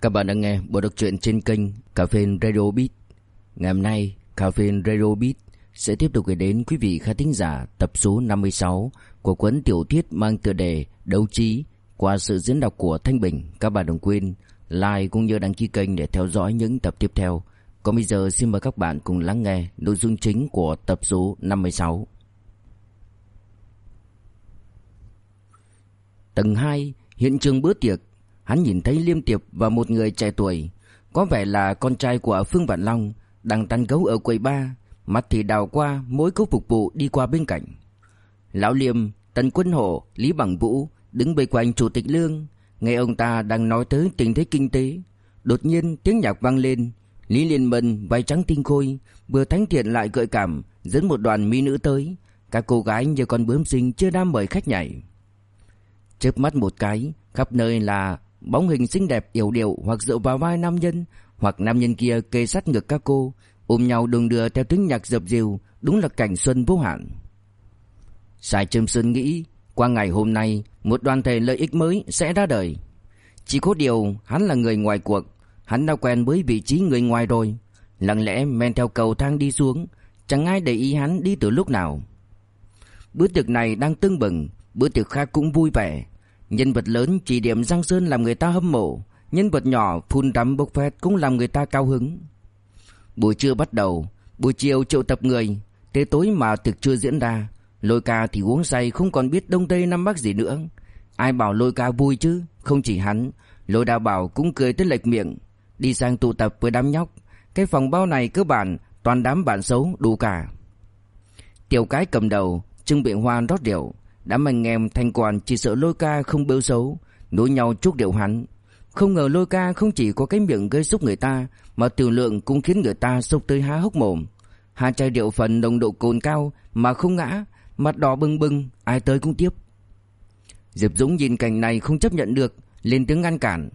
Các bạn đang nghe bộ đọc truyện trên kênh Cà phê Radio Beat. Ngày hôm nay, Cà phê Radio Beat sẽ tiếp tục gửi đến quý vị khán thính giả tập số 56 của cuốn tiểu thuyết mang tựa đề Đấu Trí qua sự diễn đọc của Thanh Bình. Các bạn đừng quên like cũng như đăng ký kênh để theo dõi những tập tiếp theo. Còn bây giờ xin mời các bạn cùng lắng nghe nội dung chính của tập số 56. Tầng 2, hiện trường bữa tiệc. Hắn nhìn thấy Liêm Tiệp và một người trẻ tuổi, có vẻ là con trai của Phương Vạn Long, đang tán gấu ở quầy bar, mắt thì đảo qua mỗi cô phục vụ đi qua bên cạnh. Lão Liêm, Tần Quân Hổ, Lý Bằng Vũ đứng bên quanh Chủ tịch Lương, nghe ông ta đang nói tới tình thế kinh tế. Đột nhiên tiếng nhạc vang lên, Lý Liên Mân váy trắng tinh khôi, vừa thánh thiện lại gợi cảm, dẫn một đoàn mỹ nữ tới. Các cô gái như con bướm xinh chưa đã mời khách nhảy. Chớp mắt một cái, khắp nơi là bóng hình xinh đẹp yểu điệu hoặc dựa vào vai nam nhân, hoặc nam nhân kia kề sát ngực các cô, ôm nhau đung đưa theo tiếng nhạc dập dìu, đúng là cảnh xuân vô hạn. Sài Trâm Sơn nghĩ, qua ngày hôm nay, một đoàn thể lợi ích mới sẽ ra đời. Chỉ có điều, hắn là người ngoài cuộc, hắn đã quen với vị trí người ngoài rồi, lặng lẽ men theo cầu thang đi xuống, chẳng ai để ý hắn đi từ lúc nào. Bữa tiệc này đang tưng bừng, bữa tiệc khác cũng vui vẻ. Nhân vật lớn chỉ điểm Giang Sơn làm người ta hâm mộ, nhân vật nhỏ phun đắm bốc phét cũng làm người ta cao hứng. Buổi trưa bắt đầu, buổi chiều triệu tập người, tới tối mà tiệc chưa diễn ra, Lôi Ca thì uống say không còn biết đông tây nam bắc gì nữa. Ai bảo Lôi Ca vui chứ, không chỉ hắn, Lôi Đào Bảo cũng cười tới lệch miệng, đi sang tụ tập với đám nhóc. Cái phòng bao này cơ bản toàn đám bạn xấu đủ cả. Tiểu Cái cầm đầu, Trương Biện Hoa rót rượu. Đám anh em thanh quản chỉ sợ Lôi Ca không bêu xấu, nối nhau chúc rượu hắn. Không ngờ Lôi Ca không chỉ có cái miệng gây sốc người ta, mà tiểu lượng cũng khiến người ta sốc tới há hốc mồm. Hai chai rượu phần nồng độ cồn cao mà không ngã, mặt đỏ bừng bừng, ai tới cũng tiếp. Diệp Dũng nhìn cảnh này không chấp nhận được, lên tiếng ngăn cản.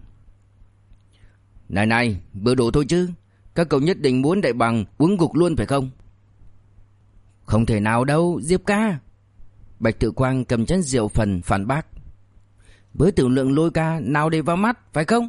Này, bữa đủ thôi chứ, các cậu nhất định muốn Đại Bằng uống gục luôn phải không? Không thể nào đâu, Diệp ca. Bạch Tự Quang cầm chén rượu phần phản bác. Với tiểu lượng Lôi Ca nào để vào mắt, phải không?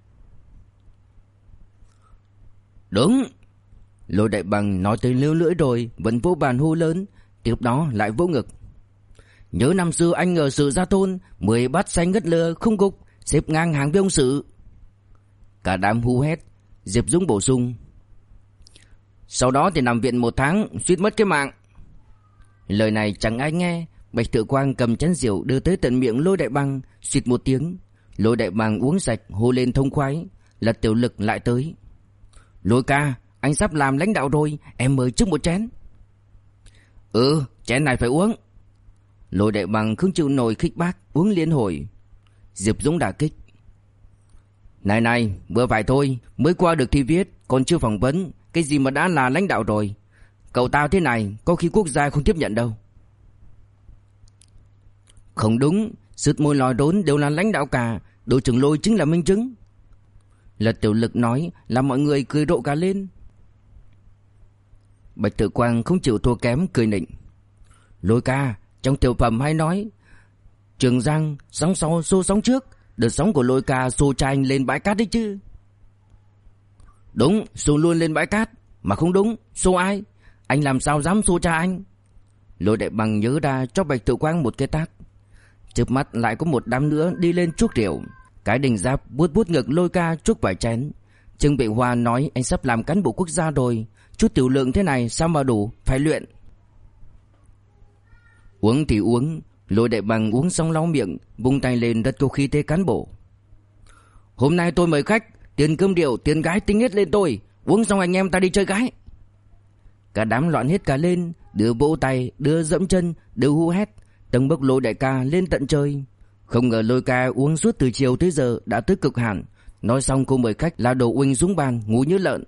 Đúng. Lôi Đại Bằng nói tới lêu lưỡi rồi, vẫn vỗ bàn hô lớn, tiếp đó lại vỗ ngực. Nhớ năm xưa anh ở Sử Gia Thôn, 10 bát xanh ngất lừa không gục, xếp ngang hàng với ông Sử. Cả đám hú hét. Diệp Dũng bổ sung. Sau đó thì nằm viện 1 tháng, suýt mất cái mạng. Lời này chẳng ai nghe. Bạch Tự Quang cầm chén rượu đưa tới tận miệng Lôi Đại Bằng, suýt một tiếng. Lôi Đại Bằng uống sạch, hô lên thông khoái. Là Tiểu Lực lại tới. Lôi ca, anh sắp làm lãnh đạo rồi, em mời trước một chén. Chén này phải uống. Lôi Đại Bằng không chịu nổi khích bác, uống liên hồi. Diệp Dũng đả kích. Này, vừa phải thôi, mới qua được thi viết, còn chưa phỏng vấn, cái gì mà đã là lãnh đạo rồi. Cậu tao thế này, có khi quốc gia không tiếp nhận đâu. Không đúng, sứt môi lòi đốn đều là lãnh đạo cả, đội trưởng Lôi chính là minh chứng. Lật Tiểu Lực nói, làm mọi người cười rộ cả lên. Bạch Tự Quang không chịu thua kém, cười nịnh. Lôi ca, trong tiểu phẩm hay nói, Trường Giang sóng sau xô sóng trước, đợt sóng của Lôi ca xô cha anh lên bãi cát đấy chứ. Đúng, xô luôn lên bãi cát, mà không đúng, xô ai? Anh làm sao dám xô cha anh? Lôi Đại Bằng nhớ ra cho Bạch Tự Quang một cái tát. Chớp mắt lại có một đám nữa đi lên chuốc rượu. Cái Đình Giáp vuốt ngực Lôi ca chuốc vài chén. Trương Biện Hoa nói anh sắp làm cán bộ quốc gia rồi, chút tiểu lượng thế này sao mà đủ, phải luyện. Uống thì uống. Lôi Đại Bằng uống xong lau miệng, vung tay lên rất có khí thế cán bộ. Hôm nay tôi mời khách, tiền cơm rượu, tiền gái tính hết lên tôi, uống xong anh em ta đi chơi gái. Cả đám loạn hết cả lên, đứa vỗ tay, đứa dẫm chân, đứa hú hét, tầng bốc Lôi đại ca lên tận trời. Không ngờ Lôi ca uống suốt từ chiều tới giờ đã tới cực hạn. Nói xong cô mời khách là đổ uỳnh xuống bàn, ngủ như lợn.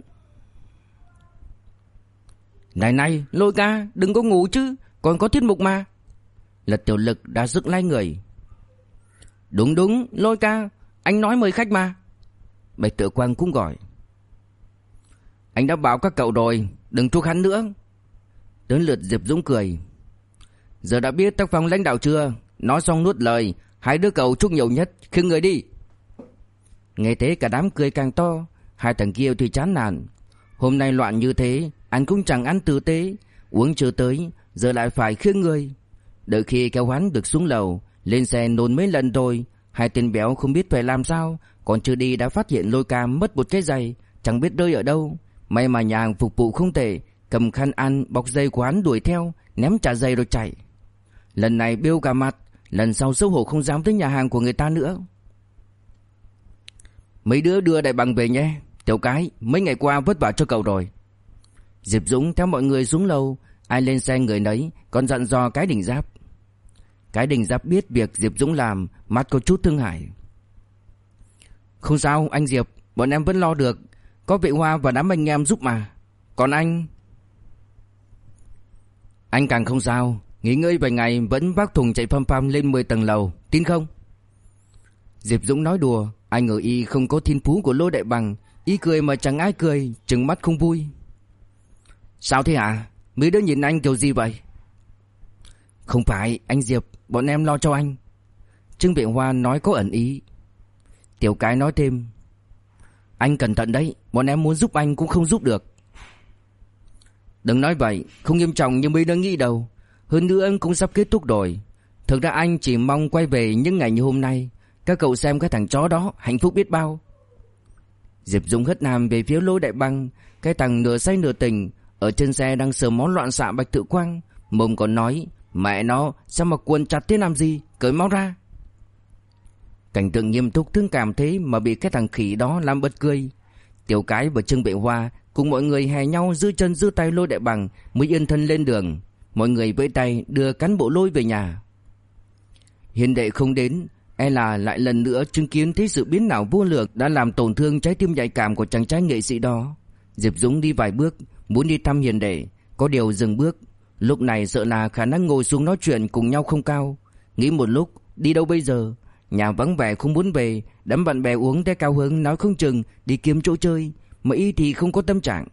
Này, Lôi ca, đừng có ngủ chứ, còn có tiết mục mà. Lật Tiểu Lực đã dựng lai người. Đúng, Lôi ca, anh nói mời khách mà. Bạch Tự Quang cũng gọi. Anh đã bảo các cậu rồi, đừng chuốc hắn nữa. Đến lượt Diệp Dũng cười. Giờ đã biết tác phong lãnh đạo chưa? Nói xong nuốt lời, hai đứa cậu chuốc nhiều nhất, khiêng người đi. Nghe thế cả đám cười càng to. Hai thằng kia thì chán nản. Hôm nay loạn như thế, ăn cũng chẳng ăn tử tế, uống chưa tới, giờ lại phải khiêng người. Đợi khi kéo hắn được xuống lầu, lên xe nôn mấy lần rồi, hai tên béo không biết phải làm sao, còn chưa đi đã phát hiện Lôi Cam mất một cái giày, chẳng biết rơi ở đâu. May mà nhà hàng phục vụ không tệ, cầm khăn ăn bọc giày của hắn đuổi theo, ném trả giày rồi chạy. Lần này bêu cả mặt, lần sau xấu hổ không dám tới nhà hàng của người ta nữa. Mấy đứa đưa Đại Bằng về nhé. Tiểu Cái, mấy ngày qua vất vả cho cậu rồi. Diệp Dũng theo mọi người xuống lầu, ai lên xe người nấy, còn dặn dò Cái Đình Giáp. Cái Đình Giáp biết việc Diệp Dũng làm, mắt có chút thương hại. Không sao anh Diệp, bọn em vẫn lo được, có Vệ Hoa và đám anh em giúp mà. Còn anh càng không sao, nghỉ ngơi vài ngày vẫn vác thùng chạy phăm phăm lên 10 tầng lầu, tin không? Diệp Dũng nói đùa, ai ngờ y không có thiên phú của Lô Đại Bằng, y cười mà chẳng ai cười, trừng mắt không vui. Sao thế hả? Mấy đứa nhìn anh kiểu gì vậy? Không phải anh Diệp, bọn em lo cho anh. Trương Vệ Hoa nói có ẩn ý. Tiểu Cái nói thêm, anh cẩn thận đấy, bọn em muốn giúp anh cũng không giúp được. Đừng nói vậy, không nghiêm trọng như mấy đứa nghĩ đâu. Hơn nữa anh cũng sắp kết thúc rồi. Thực ra anh chỉ mong quay về những ngày như hôm nay. Các cậu xem cái thằng chó đó hạnh phúc biết bao. Diệp Dũng hất hàm về phía Lô Đại Bằng. Cái thằng nửa say nửa tỉnh ở trên xe đang sờ món loạn xạ Bạch Tự Quang, mồm còn nói, mẹ nó sao mà quần chặt thế làm gì, cởi máu ra. Cảnh tượng nghiêm túc thương cảm thế mà bị cái thằng khỉ đó làm bật cười. Tiểu Cái và Trương Vệ Hoa cùng mọi người hè nhau giữ chân giữ tay Lô Đại Bằng mới yên thân lên đường. Mọi người vẫy tay đưa cán bộ Lôi về nhà. Hiền đệ không đến, e là lại lần nữa chứng kiến thấy sự biến nào vô lường đã làm tổn thương trái tim nhạy cảm của chàng trai nghệ sĩ đó. Diệp Dũng đi vài bước muốn đi thăm Hiền đệ, có điều dừng bước. Lúc này sợ là khả năng ngồi xuống nói chuyện cùng nhau không cao. Nghĩ một lúc, đi đâu bây giờ? Nhà vắng vẻ không muốn về, đám bạn bè uống té cao hứng nói không chừng đi kiếm chỗ chơi, mà y thì không có tâm trạng.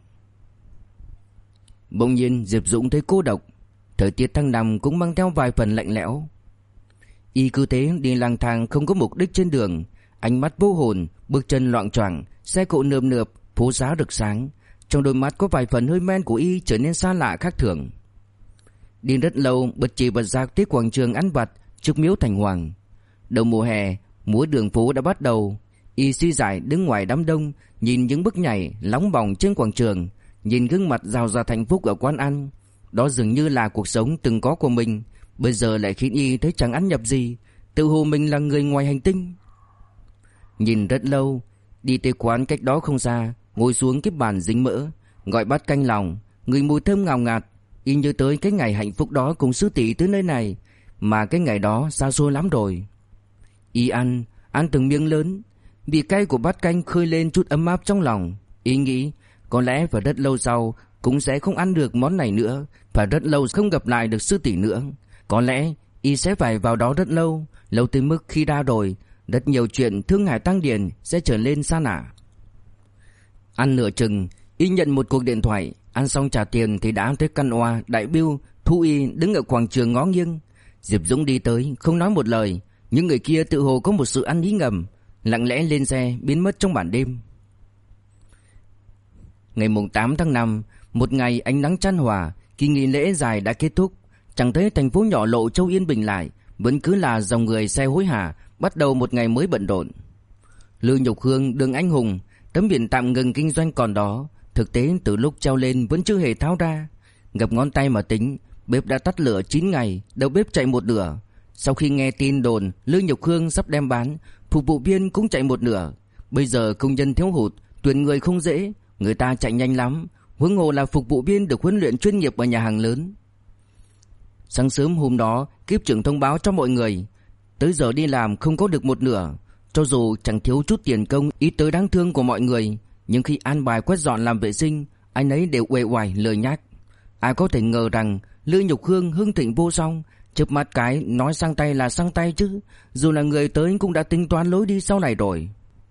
Bỗng nhiên Diệp Dũng thấy cô độc. Thời tiết tháng năm cũng mang theo vài phần lạnh lẽo. Y cứ thế đi lang thang không có mục đích trên đường, ánh mắt vô hồn, bước chân loạng choạng, xe cộ nườm nượp, phố xá rực sáng. Trong đôi mắt có vài phần hơi men của y trở nên xa lạ khác thường. Đi rất lâu bật chỉ bật giác tới quảng trường ăn vặt trước miếu Thành Hoàng. Đầu mùa hè, múa đường phố đã bắt đầu. Y suy giải đứng ngoài đám đông, nhìn những bước nhảy nóng bỏng trên quảng trường, nhìn gương mặt rào rạt hạnh phúc ở quán ăn. Đó dường như là cuộc sống từng có của mình, bây giờ lại khiến y thấy chẳng ăn nhập gì, tự hồ mình là người ngoài hành tinh. Nhìn rất lâu, đi tới quán cách đó không xa, ngồi xuống cái bàn dính mỡ, gọi bát canh lòng, người mùi thơm ngào ngạt. Y nhớ tới cái ngày hạnh phúc đó cùng sư tỷ tới nơi này, mà cái ngày đó xa xôi lắm rồi. Y ăn từng miếng lớn, vị cay của bát canh khơi lên chút ấm áp trong lòng. Y nghĩ có lẽ phải rất lâu sau cũng sẽ không ăn được món này nữa, phải rất lâu không gặp lại được sư tỷ nữa. Có lẽ y sẽ phải vào đó rất lâu, lâu tới mức khi ra rồi, rất nhiều chuyện thương hải tăng điền sẽ trở lên xa lạ. Ăn nửa chừng, y nhận một cuộc điện thoại. Ăn xong trả tiền thì đã thấy căn oa Đại Bưu, Thu Y đứng ở quảng trường ngó nghiêng. Diệp Dũng đi tới không nói một lời. Những người kia tự hồ có một sự ăn ý ngầm, lặng lẽ lên xe biến mất trong màn đêm. Ngày mùng 8 tháng 5, một ngày ánh nắng chan hòa, kỳ nghỉ lễ dài đã kết thúc. Chẳng thấy thành phố nhỏ Lộ Châu yên bình lại, vẫn cứ là dòng người xe hối hả, bắt đầu một ngày mới bận rộn. Lư Nhục Hương, Đường Anh Hùng, tấm biển tạm ngừng kinh doanh còn đó, thực tế từ lúc treo lên vẫn chưa hề tháo ra. Gập ngón tay mà tính, bếp đã tắt lửa 9 ngày, đầu bếp chạy một nửa. Sau khi nghe tin đồn Lư Nhục Hương sắp đem bán, phục vụ viên cũng chạy một nửa. Bây giờ công nhân thiếu hụt, tuyển người không dễ, người ta chạy nhanh lắm, huống hồ là phục vụ viên được huấn luyện chuyên nghiệp ở nhà hàng lớn. Sáng sớm hôm đó, kiếp trưởng thông báo cho mọi người, tới giờ đi làm không có được một nửa. Cho dù chẳng thiếu chút tiền công ít tới đáng thương của mọi người, nhưng khi an bài quét dọn làm vệ sinh, anh ấy đều uể oải lười nhác. Ai có thể ngờ rằng Lư Nhục Hương hưng thịnh vô song, chớp mắt cái nói sang tay là sang tay chứ, dù là người tới cũng đã tính toán lối đi sau này rồi.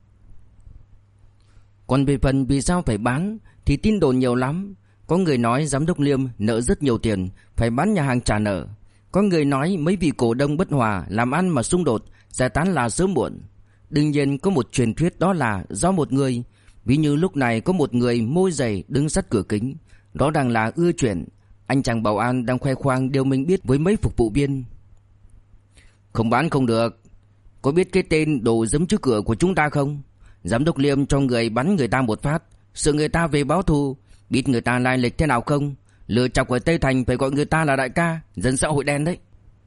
Còn về phần vì sao phải bán thì tin đồn nhiều lắm. Có người nói giám đốc Liêm nợ rất nhiều tiền, phải bán nhà hàng trả nợ. Có người nói mấy vị cổ đông bất hòa làm ăn mà xung đột, giải tán là sớm muộn. Đương nhiên có một truyền thuyết, đó là do một người, ví như lúc này có một người môi dày đứng sát cửa kính, rõ ràng là ưa chuyện. Anh chàng bảo an đang khoe khoang điều mình biết với mấy phục vụ viên. Không bán không được. Có biết cái tên đồ giấm trước cửa của chúng ta không? Giám đốc Liêm cho người bắn người ta một phát, sợ người ta về báo thù. Biết người ta lai lịch thế nào không? Lừa chọc ở Tây Thành phải gọi người ta là đại ca, dân xã hội đen đấy.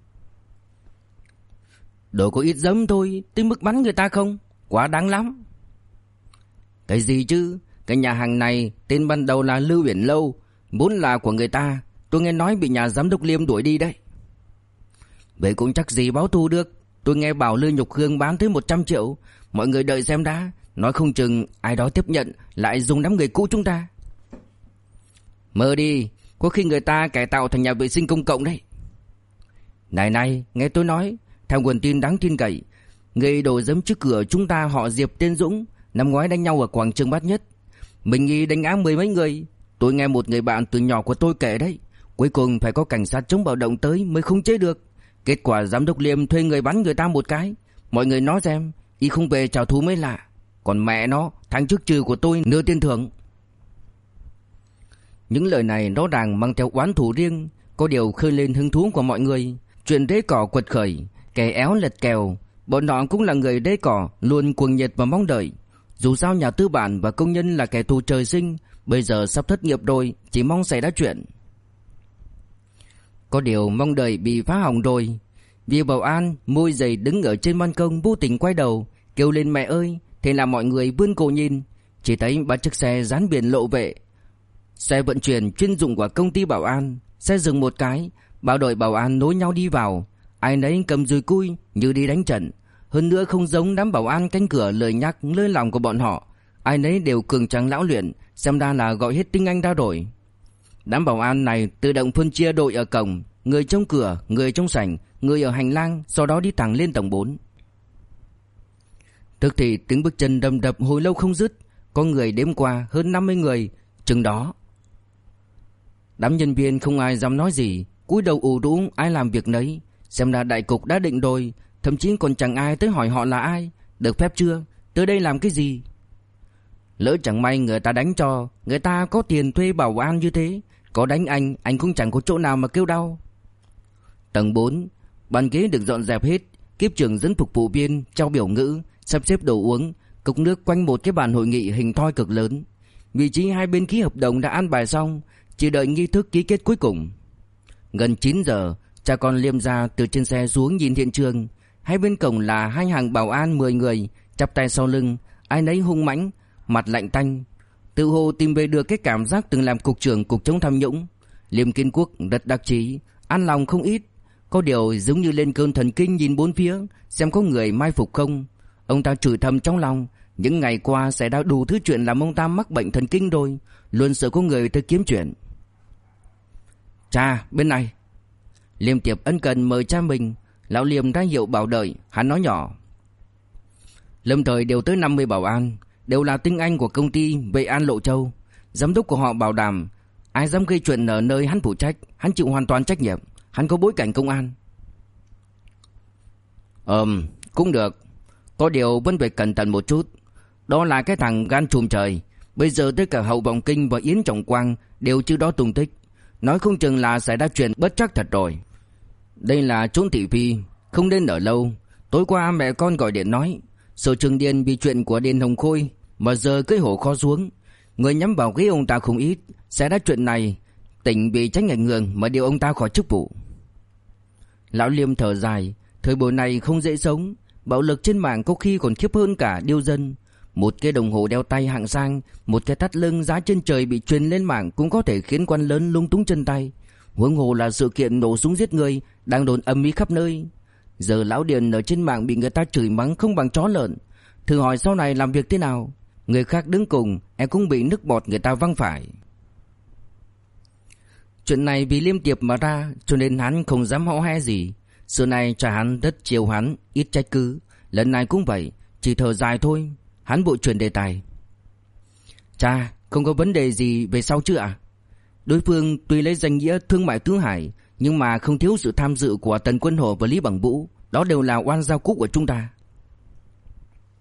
Đồ có ít giấm thôi, tới mức bắn người ta không? Quá đáng lắm. Cái gì chứ? Cái nhà hàng này tên ban đầu là Lưu Uyển Lâu, vốn là của người ta. Tôi nghe nói bị nhà giám đốc Liêm đuổi đi đấy. Vậy cũng chắc gì báo thù được. Tôi nghe bảo Lưu Nhục Hương bán tới 100 triệu. Mọi người đợi xem đã. Nói không chừng ai đó tiếp nhận lại dùng đám người cũ chúng ta. Mơ đi, có khi người ta cải tạo thành nhà vệ sinh công cộng đấy. Này, nghe tôi nói, theo nguồn tin đáng tin cậy, người đồ giấm trước cửa chúng ta họ Diệp tên Dũng, năm ngoái đánh nhau ở quảng trường Bát Nhất. Mình nghi đánh ngã 10 mấy người. Tôi nghe một người bạn từ nhỏ của tôi kể đấy. Cuối cùng phải có cảnh sát chống bạo động tới mới khống chế được. Kết quả giám đốc Liêm thuê người bắn người ta một cái. Mọi người nói xem, y không về trả thù mới lạ. Còn mẹ nó, tháng trước trừ của tôi nửa tiền thưởng. Những lời này rõ ràng mang theo oán thù riêng, có điều khơi lên hứng thú của mọi người. Chuyện đế cỏ quật khởi, kẻ éo lật kèo, bọn họ cũng là người đế cỏ, luôn cuồng nhiệt và mong đợi. Dù sao nhà tư bản và công nhân là kẻ thù trời sinh, bây giờ sắp thất nghiệp rồi, chỉ mong xảy ra chuyện. Có điều mong đợi bị phá hỏng rồi. Vì bảo an môi dày đứng ở trên ban công vô tình quay đầu kêu lên mẹ ơi. Thế là mọi người vươn cổ nhìn, chỉ thấy ba chiếc xe dán biển lộ vệ, xe vận chuyển chuyên dụng của công ty bảo an. Xe dừng một cái, bao đội bảo an nối nhau đi vào, ai nấy cầm dùi cui như đi đánh trận. Hơn nữa không giống đám bảo an canh cửa lời nhắc lơi lòng của bọn họ, ai nấy đều cường tráng lão luyện, xem ra là gọi hết tiếng Anh ra rồi. Đám bảo an này tự động phân chia đội ở cổng, người trong cửa, người trong sảnh, người ở hành lang, sau đó đi thẳng lên tầng 4. Tức thì tiếng bước chân đầm đập hồi lâu không dứt, có người đếm qua hơn 50 người chừng đó. Đám nhân viên không ai dám nói gì, cúi đầu ù rũ ai làm việc nấy, xem ra đại cục đã định rồi, thậm chí còn chẳng ai tới hỏi họ là ai, được phép chưa, tới đây làm cái gì. Lỡ chẳng may người ta đánh cho, người ta có tiền thuê bảo an như thế, có đánh anh cũng chẳng có chỗ nào mà kêu đau. Tầng 4, bàn ghế được dọn dẹp hết, kiếp trưởng dẫn phục vụ viên trao biểu ngữ, sắp xếp đồ uống, cốc nước quanh một cái bàn hội nghị hình thoi cực lớn. Vị trí hai bên ký hợp đồng đã an bài xong, chỉ đợi nghi thức ký kết cuối cùng. Gần 9 giờ, cha con Liêm ra từ trên xe xuống nhìn hiện trường. Hai bên cổng là hai hàng bảo an 10 người, chắp tay sau lưng, ai nấy hung mãnh, mặt lạnh tanh, tự hồ tìm về được cái cảm giác từng làm cục trưởng cục chống tham nhũng. Liêm Kiến Quốc rất đắc chí, an lòng không ít, có điều giống như lên cơn thần kinh nhìn bốn phía xem có người mai phục không. Ông ta chửi thầm trong lòng, những ngày qua xảy ra đủ thứ chuyện làm ông ta mắc bệnh thần kinh rồi, luôn sợ có người tới kiếm chuyện. Cha, bên này. Liêm Tiệp ân cần mời cha mình. Lão Liêm ra hiệu bảo đợi, hắn nói nhỏ. Lâm thời đều tới 50 bảo an, đều là tinh anh của công ty Vệ An Lộ Châu. Giám đốc của họ bảo đảm, ai dám gây chuyện ở nơi hắn phụ trách, hắn chịu hoàn toàn trách nhiệm. Hắn có bối cảnh công an. Cũng được. Có điều vẫn phải cẩn thận một chút. Đó là cái thằng gan trùm trời. Bây giờ tất cả Hậu Vọng Kinh và Yến Trọng Quang đều chưa đó tung tích. Nói không chừng là xảy ra chuyện bất trắc thật rồi. Đây là chốn thị phi, không nên ở lâu. Tối qua mẹ con gọi điện nói Sở Trường Điền vì chuyện của Điền Hồng Khôi mà giờ cưỡi hổ kho xuống. Người nhắm vào ghế ông ta không ít. Xảy ra chuyện này, tỉnh bị tránh ảnh hưởng mà điều ông ta khỏi chức vụ. Lão Liêm thở dài, thời buổi này không dễ sống, bạo lực trên mạng có khi còn khiếp hơn cả điêu dân. Một cái đồng hồ đeo tay hạng sang, một cái thắt lưng giá trên trời bị truyền lên mạng cũng có thể khiến quan lớn lung túng chân tay. Huống hồ là sự kiện nổ súng giết người đang đồn ầm ĩ khắp nơi. Giờ lão Điền ở trên mạng bị người ta chửi mắng không bằng chó lợn, thử hỏi sau này làm việc thế nào? Người khác đứng cùng em cũng bị nước bọt người ta văng phải. Chuyện này vì Liêm Tiệp mà ra, cho nên hắn không dám hõ he gì. Xưa nay cha hắn rất chiều hắn, ít trách cứ. Lần này cũng vậy, chỉ thở dài thôi. Hắn vội chuyển đề tài. Cha, không có vấn đề gì về sau chứ ạ? Đối phương tuy lấy danh nghĩa thương mại tứ hải, nhưng mà không thiếu sự tham dự của Tần Quân Hổ và Lý Bằng Vũ. Đó đều là oan giao cũ của chúng ta.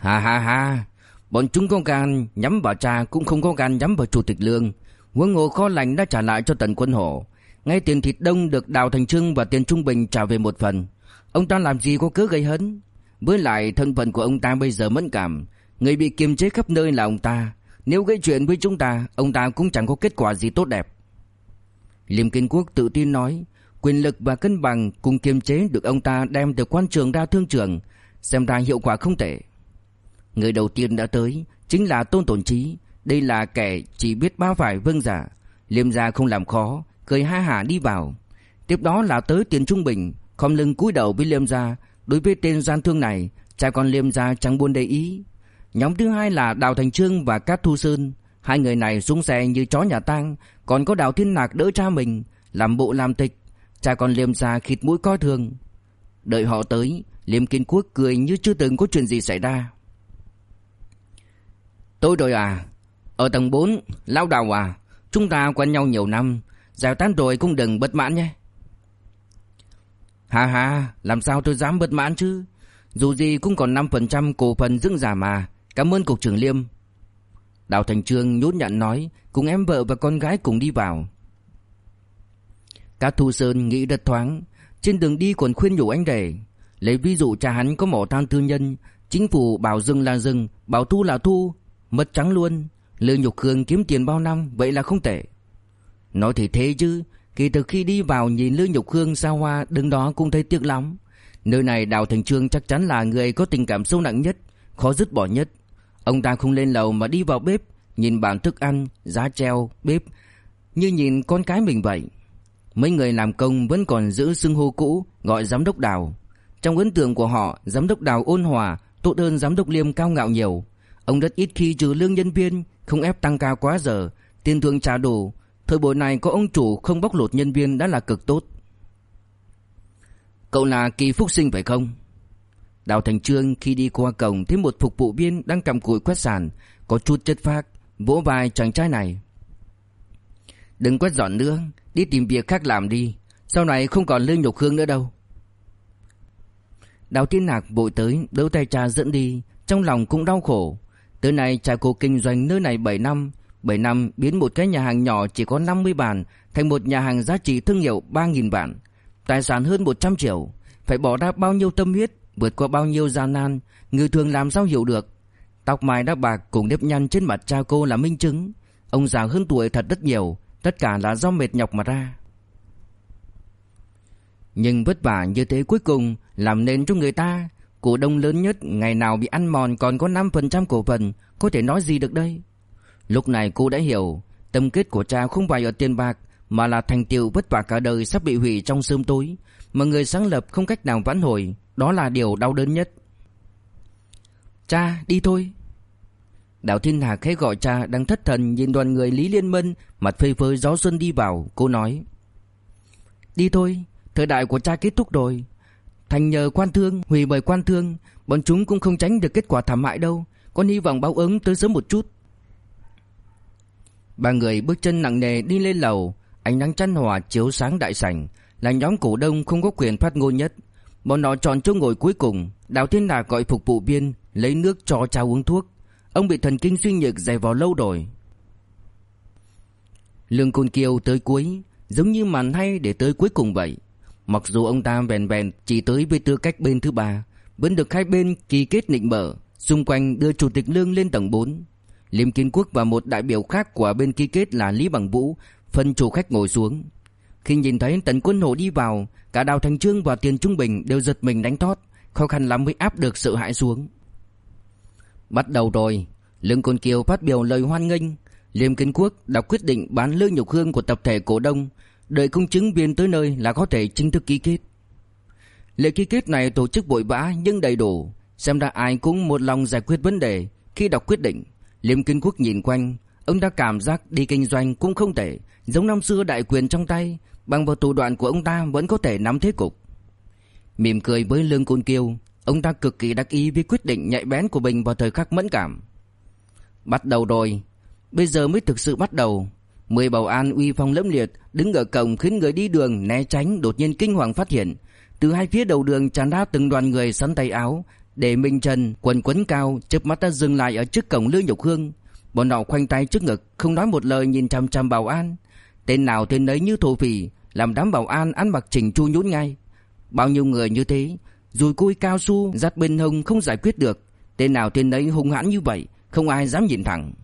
Ha ha ha, bọn chúng có gan nhắm vào cha cũng không có gan nhắm vào Chủ tịch Lương. Huống hồ kho lạnh đã trả lại cho Tần Quân Hổ. Ngay tiền thịt đông được Đào Thành Trương và tiền Trung Bình trả về một phần. Ông ta làm gì có cớ gây hấn. Với lại thân phận của ông ta bây giờ mẫn cảm, người bị kiềm chế khắp nơi là ông ta. Nếu gây chuyện với chúng ta, ông ta cũng chẳng có kết quả gì tốt đẹp. Liêm Kiến Quốc tự tin nói, quyền lực và cân bằng cùng kiềm chế được ông ta đem từ quan trường ra thương trường, xem ra hiệu quả không tệ. Người đầu tiên đã tới chính là Tôn Tổn Chí. Đây là kẻ chỉ biết ba phải vâng dạ. Liêm gia không làm khó, cười ha hả đi vào. Tiếp đó là tới tiền Trung Bình, khom lưng cúi đầu với Liêm gia. Đối với tên gian thương này, cha con Liêm gia chẳng buồn để ý. Nhóm thứ hai là Đào Thành Trương và Cát Thu Sơn. Hai người này xuống xe như chó nhà tang. Còn có Đào Thiên Nạc đỡ cha mình, làm bộ làm tịch. Cha con Liêm gia khịt mũi coi thường. Đợi họ tới, Liêm Kiến Quốc cười như chưa từng có chuyện gì xảy ra. Tôi rồi à? Ở tầng 4, Lão Đào à? Chúng ta quen nhau nhiều năm, giải tán rồi cũng đừng bất mãn nhé. Ha ha, làm sao tôi dám bất mãn chứ? Dù gì cũng còn 5% cổ phần dưỡng giả mà. Cảm ơn cục trưởng Liêm. Đào Thành Trương nhút nhặn nói, cùng em vợ và con gái cùng đi vào. Cát Thu Sơn nghĩ rất thoáng, trên đường đi còn khuyên nhủ anh rể. Lấy ví dụ cha hắn có mỏ than tư nhân, chính phủ bảo dừng là dừng, bảo thu là thu, mất trắng luôn. Lương Nhục Khương kiếm tiền bao năm, vậy là không tệ. Nói thì thế chứ, kỳ từ khi đi vào nhìn Lương Nhục Khương xa hoa đứng đó cũng thấy tiếc lắm. Nơi này Đào Thành Trương chắc chắn là người có tình cảm sâu nặng nhất, khó dứt bỏ nhất. Ông ta không lên lầu mà đi vào bếp, nhìn bàn thức ăn, giá treo, bếp, như nhìn con cái mình vậy. Mấy người làm công vẫn còn giữ xưng hô cũ, gọi giám đốc Đào. Trong ấn tượng của họ, giám đốc Đào ôn hòa, tốt hơn giám đốc Liêm cao ngạo nhiều. Ông rất ít khi trừ lương nhân viên, không ép tăng ca quá giờ, tiền thưởng trả đủ. Thời buổi này có ông chủ không bóc lột nhân viên đã là cực tốt. Cậu là Kỳ Phúc Sinh phải không? Đào Thành Trương khi đi qua cổng thấy một phục vụ viên đang cầm cùi quét sàn, có chút chất phác, vỗ vai chàng trai này. Đừng quét dọn nữa, đi tìm việc khác làm đi, sau này không còn Lương Nhục Khương nữa đâu. Đào Thiên Nạc vội tới đỡ tay cha dẫn đi, trong lòng cũng đau khổ. Tới nay cha cô kinh doanh nơi này 7 năm, 7 năm biến một cái nhà hàng nhỏ chỉ có 50 bàn thành một nhà hàng giá trị thương hiệu 3.000 vạn, tài sản hơn 100 triệu, phải bỏ ra bao nhiêu tâm huyết, vượt qua bao nhiêu gian nan, người thường làm sao hiểu được. Tóc mai đã bạc cùng nếp nhăn trên mặt cha cô là minh chứng. Ông già hơn tuổi thật rất nhiều, tất cả là do mệt nhọc mà ra. Nhưng vất vả như thế cuối cùng làm nên cho người ta. Cổ đông lớn nhất ngày nào bị ăn mòn còn có 5% cổ phần, có thể nói gì được đây. Lúc này cô đã hiểu, tâm kết của cha không phải ở tiền bạc, mà là thành tựu vất vả cả đời sắp bị hủy trong sớm tối, mà người sáng lập không cách nào vãn hồi. Đó là điều đau đớn nhất. Cha, đi thôi. Đào Thiên Hà khẽ gọi cha đang thất thần nhìn đoàn người Lý Liên Mân mặt phơi phới gió xuân đi vào. Cô nói, đi thôi, thời đại của cha kết thúc rồi. Thành nhờ quan thương, hủy bởi quan thương, bọn chúng cũng không tránh được kết quả thảm hại đâu. Con hy vọng báo ứng tới sớm một chút. Ba người bước chân nặng nề đi lên lầu. Ánh nắng chan hòa chiếu sáng đại sảnh, là nhóm cổ đông không có quyền phát ngôn nhất. Bọn họ chọn chỗ ngồi cuối cùng. Đào Thiên Đà gọi phục vụ viên lấy nước cho cha uống thuốc. Ông bị thần kinh suy nhược dày vò lâu rồi. Lương Côn Kiều tới cuối, giống như màn hay để tới cuối cùng vậy. Mặc dù ông ta vẹn vẹn chỉ tới với tư cách bên thứ ba, vẫn được hai bên ký kết nịnh bợ. Xung quanh đưa Chủ tịch Lương lên tầng 4. Liêm Kiến Quốc và một đại biểu khác của bên ký kết là Lý Bằng Vũ phân chủ khách ngồi xuống. Khi nhìn thấy Tần Quân Hổ đi vào, cả Đào Thành Trương và Tiền Trung Bình đều giật mình đánh thót, khó khăn lắm mới áp được sợ hãi xuống. Bắt đầu rồi. Lương Côn Kiều phát biểu lời hoan nghênh. Liêm Kiến Quốc đọc quyết định bán Lương Nhục Khương của tập thể cổ đông, đợi công chứng viên tới nơi là có thể chính thức ký kết. Lễ ký kết này tổ chức vội vã nhưng đầy đủ, xem ra ai cũng một lòng giải quyết vấn đề. Khi đọc quyết định, Liêm Kiến Quốc nhìn quanh, ông đã cảm giác đi kinh doanh cũng không tệ, giống năm xưa đại quyền trong tay, bằng vào thủ đoạn của ông ta vẫn có thể nắm thế cục. Mỉm cười với Lương Côn Kiều, ông ta cực kỳ đắc ý với quyết định nhạy bén của mình vào thời khắc mẫn cảm. Bắt đầu rồi, bây giờ mới thực sự bắt đầu. 10 bảo an uy phong lẫm liệt đứng ở cổng khiến người đi đường né tránh đột nhiên kinh hoàng phát hiện, từ hai phía đầu đường tràn ra từng đoàn người sắn tay áo, Để Minh Trần quần quấn cao, chớp mắt đã dừng lại ở trước cổng Lương Nhục Hương. Bọn họ khoanh tay trước ngực, không nói một lời, nhìn chằm chằm bảo an. Tên nào tên nấy như thổ phỉ, làm đám bảo an ăn mặc chỉnh chu nhún ngay. Bao nhiêu người như thế, dùi cui cao su dắt bên hông không giải quyết được. Tên nào tên nấy hung hãn như vậy, không ai dám nhìn thẳng.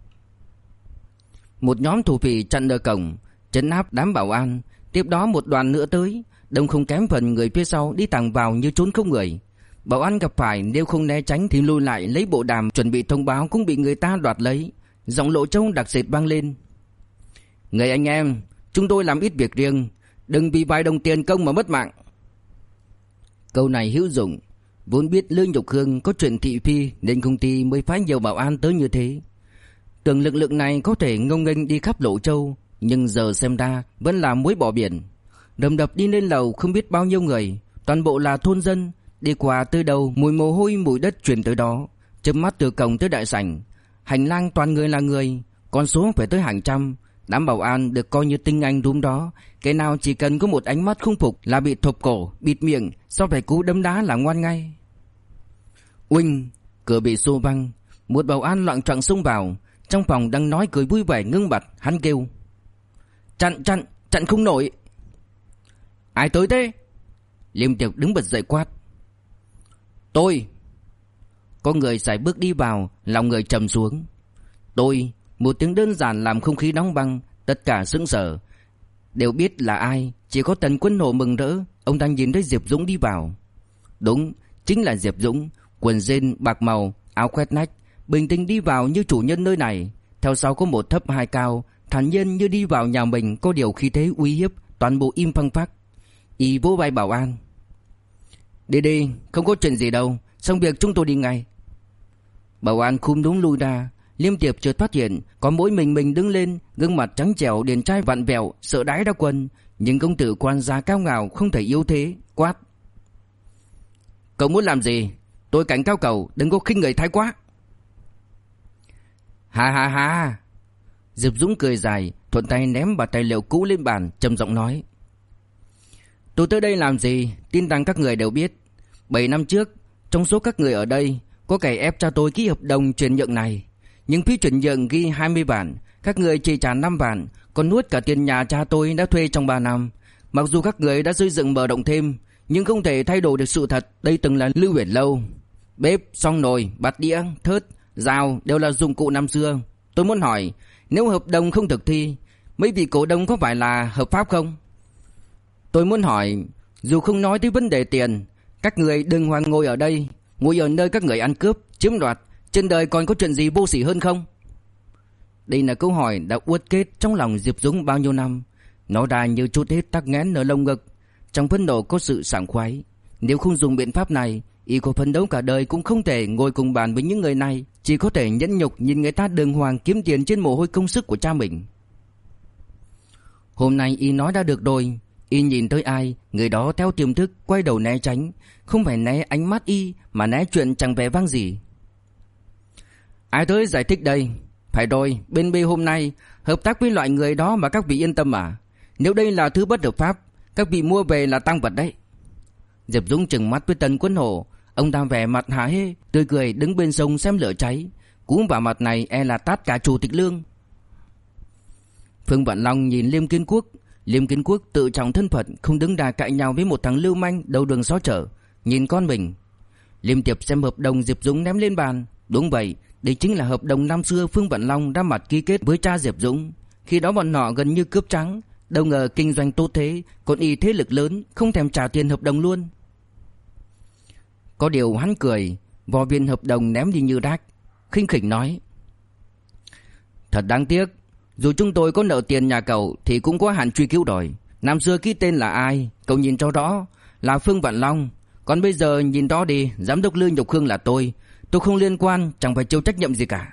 Một nhóm thổ phỉ chặn ở cổng, trấn áp đám bảo an. Tiếp đó một đoàn nữa tới, đông không kém phần người phía sau đi thẳng vào như trốn không người. Bảo an gặp phải nếu không né tránh thì lùi lại lấy bộ đàm chuẩn bị thông báo cũng bị người ta đoạt lấy. Giọng Lộ Châu đặc sệt vang lên: "Người anh em, chúng tôi làm ít việc riêng, đừng vì vài đồng tiền công mà mất mạng." Câu này hữu dụng. Vốn biết Lương Nhục Hương có chuyện thị phi nên công ty mới phái nhiều bảo an tới như thế. Tưởng lực lượng này có thể ngông nghênh đi khắp Lộ Châu, nhưng giờ xem ra vẫn là muối bỏ biển. Đầm đập đi lên lầu không biết bao nhiêu người, toàn bộ là thôn dân. Đi qua tới đâu mùi mồ hôi mùi đất truyền tới đó. Chớp mắt từ cổng tới đại sảnh, hành lang toàn người là người, con số phải tới hàng trăm. Đám bảo an được coi như tinh anh đúng đó, cái nào chỉ cần có một ánh mắt không phục là bị thộp cổ, bịt miệng, sau phải cú đấm đá là ngoan ngay. Uỳnh, cửa bị xô văng, một bảo an loạng choạng xông vào. Trong phòng đang nói cười vui vẻ ngưng bặt, hắn kêu: chặn không nổi." "Ai tới thế?" Liêm Tiệp đứng bật dậy quát. "Tôi." Có người sải bước đi vào, lòng người trầm xuống. "Tôi." Một tiếng đơn giản làm không khí đóng băng. Tất cả sững sờ, đều biết là ai. Chỉ có Tần Quân Hổ mừng rỡ. Ông đang nhìn thấy Diệp Dũng đi vào. Đúng, chính là Diệp Dũng. Quần jean bạc màu, áo khoét nách, bình tĩnh đi vào như chủ nhân nơi này. Theo sau có một thấp hai cao, thản nhiên như đi vào nhà mình, có điều khí thế uy hiếp. Toàn bộ im phăng phắc. Y vỗ vai bảo an: "Đi đi, không có chuyện gì đâu, xong việc chúng tôi đi ngay." Bảo an khúm núm lui ra. Liêm Tiệp chợt phát hiện có mỗi mình đứng lên, gương mặt trắng trẻo điển trai vặn vẹo, sợ đái ra quần. Nhưng công tử quan gia cao ngạo không thể yếu thế, quát: "Cậu muốn làm gì? Tôi cảnh cáo cậu đừng có khinh người thái quá." "Ha ha ha." Diệp Dũng cười dài, thuận tay ném bà tài liệu cũ lên bàn, trầm giọng nói: "Tôi tới đây làm gì, tin rằng các người đều biết. 7 năm trước, trong số các người ở đây, có kẻ ép cha tôi ký hợp đồng chuyển nhượng này. Nhưng phí chuyển nhượng ghi 20 vạn, các người chỉ trả 5 vạn, còn nuốt cả tiền nhà cha tôi đã thuê trong 3 năm. Mặc dù các người đã xây dựng mở rộng thêm, nhưng không thể thay đổi được sự thật đây từng là Lưu Huyền Lâu. Bếp, xong nồi, bát đĩa, thớt, dao đều là dụng cụ năm xưa. Tôi muốn hỏi, nếu hợp đồng không thực thi, mấy vị cổ đông có phải là hợp pháp không? Tôi muốn hỏi, dù không nói tới vấn đề tiền, các người đừng hoang ngồi ở đây, ngồi ở nơi các người ăn cướp, chiếm đoạt, trên đời còn có chuyện gì vô sỉ hơn không?" Đây là câu hỏi đã uất kết trong lòng Diệp Dũng bao nhiêu năm. Nó ra như chút hết tắc nghẽn ở lồng ngực. Trong phẫn nộ có sự sảng khoái. Nếu không dùng biện pháp này, y có phấn đấu cả đời cũng không thể ngồi cùng bàn với những người này. Chỉ có thể nhẫn nhục nhìn người ta đường hoàng kiếm tiền trên mồ hôi công sức của cha mình. Hôm nay y nói đã được rồi. Y nhìn tới ai, người đó theo tiềm thức quay đầu né tránh. Không phải né ánh mắt y, mà né chuyện chẳng vẻ vang gì. "Ai tới giải thích đây? Phải rồi, bên B hôm nay hợp tác với loại người đó mà các vị yên tâm à? Nếu đây là thứ bất hợp pháp, các vị mua về là tang vật đấy." Diệp Dũng trừng mắt với Tần Quân Hổ. Ông ta vẻ mặt hả hê, tươi cười đứng bên sông xem lửa cháy. Cú vào mặt này e là tát cả chủ tịch Lương. Phương Vạn Long nhìn Liêm Kiến Quốc. Liêm Kiến Quốc tự trọng thân phận, không đứng ra cãi nhau với một thằng lưu manh đầu đường xó chợ. Nhìn con mình. Liêm Tiệp xem hợp đồng Diệp Dũng ném lên bàn. Đúng vậy, đây chính là hợp đồng năm xưa Phương Vạn Long ra mặt ký kết với cha Diệp Dũng. Khi đó bọn họ gần như cướp trắng. Đâu ngờ kinh doanh tốt thế, còn y thế lực lớn, không thèm trả tiền hợp đồng luôn. Có điều hắn cười, vò viên hợp đồng ném đi như rác, khinh khỉnh nói: "Thật đáng tiếc, dù chúng tôi có nợ tiền nhà cậu thì cũng có hạn truy cứu rồi. Năm xưa ký tên là ai, cậu nhìn cho rõ, là Phương Vạn Long. Còn bây giờ nhìn rõ đi, giám đốc Lương Nhục Hương là tôi không liên quan, chẳng phải chịu trách nhiệm gì cả."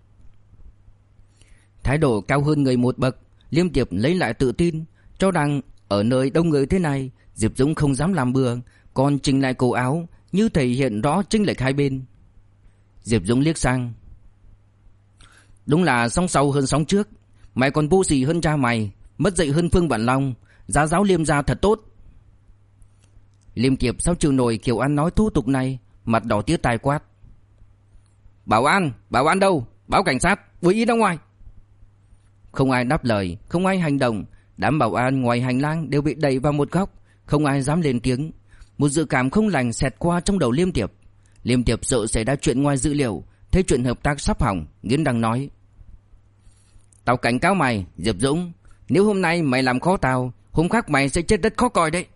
Thái độ cao hơn người một bậc, Liêm Tiệp lấy lại tự tin, cho rằng ở nơi đông người thế này, Diệp Dũng không dám làm bừa, còn chỉnh lại cổ áo, như thể hiện rõ chênh lệch hai bên. Diệp Dũng liếc sang: "Đúng là sóng sau hơn sóng trước, mày còn vô sỉ hơn cha mày, mất dạy hơn Phương Vạn Long, giá giáo Liêm gia thật tốt." Liêm Tiệp sao chịu nổi kiểu ăn nói thô tục này, mặt đỏ tía tai quát: Bảo an đâu? Báo cảnh sát, Bùi Yên ra ngoài. Không ai đáp lời, không ai hành động. Đám bảo an ngoài hành lang đều bị đẩy vào một góc, không ai dám lên tiếng. Một dự cảm không lành xẹt qua trong đầu Liêm Tiệp. Liêm Tiệp sợ xảy ra chuyện ngoài dự liệu, thấy chuyện hợp tác sắp hỏng, nghiến răng nói: Tao cảnh cáo mày, Diệp Dũng, nếu hôm nay mày làm khó tao, hôm khác mày sẽ chết rất khó coi đấy.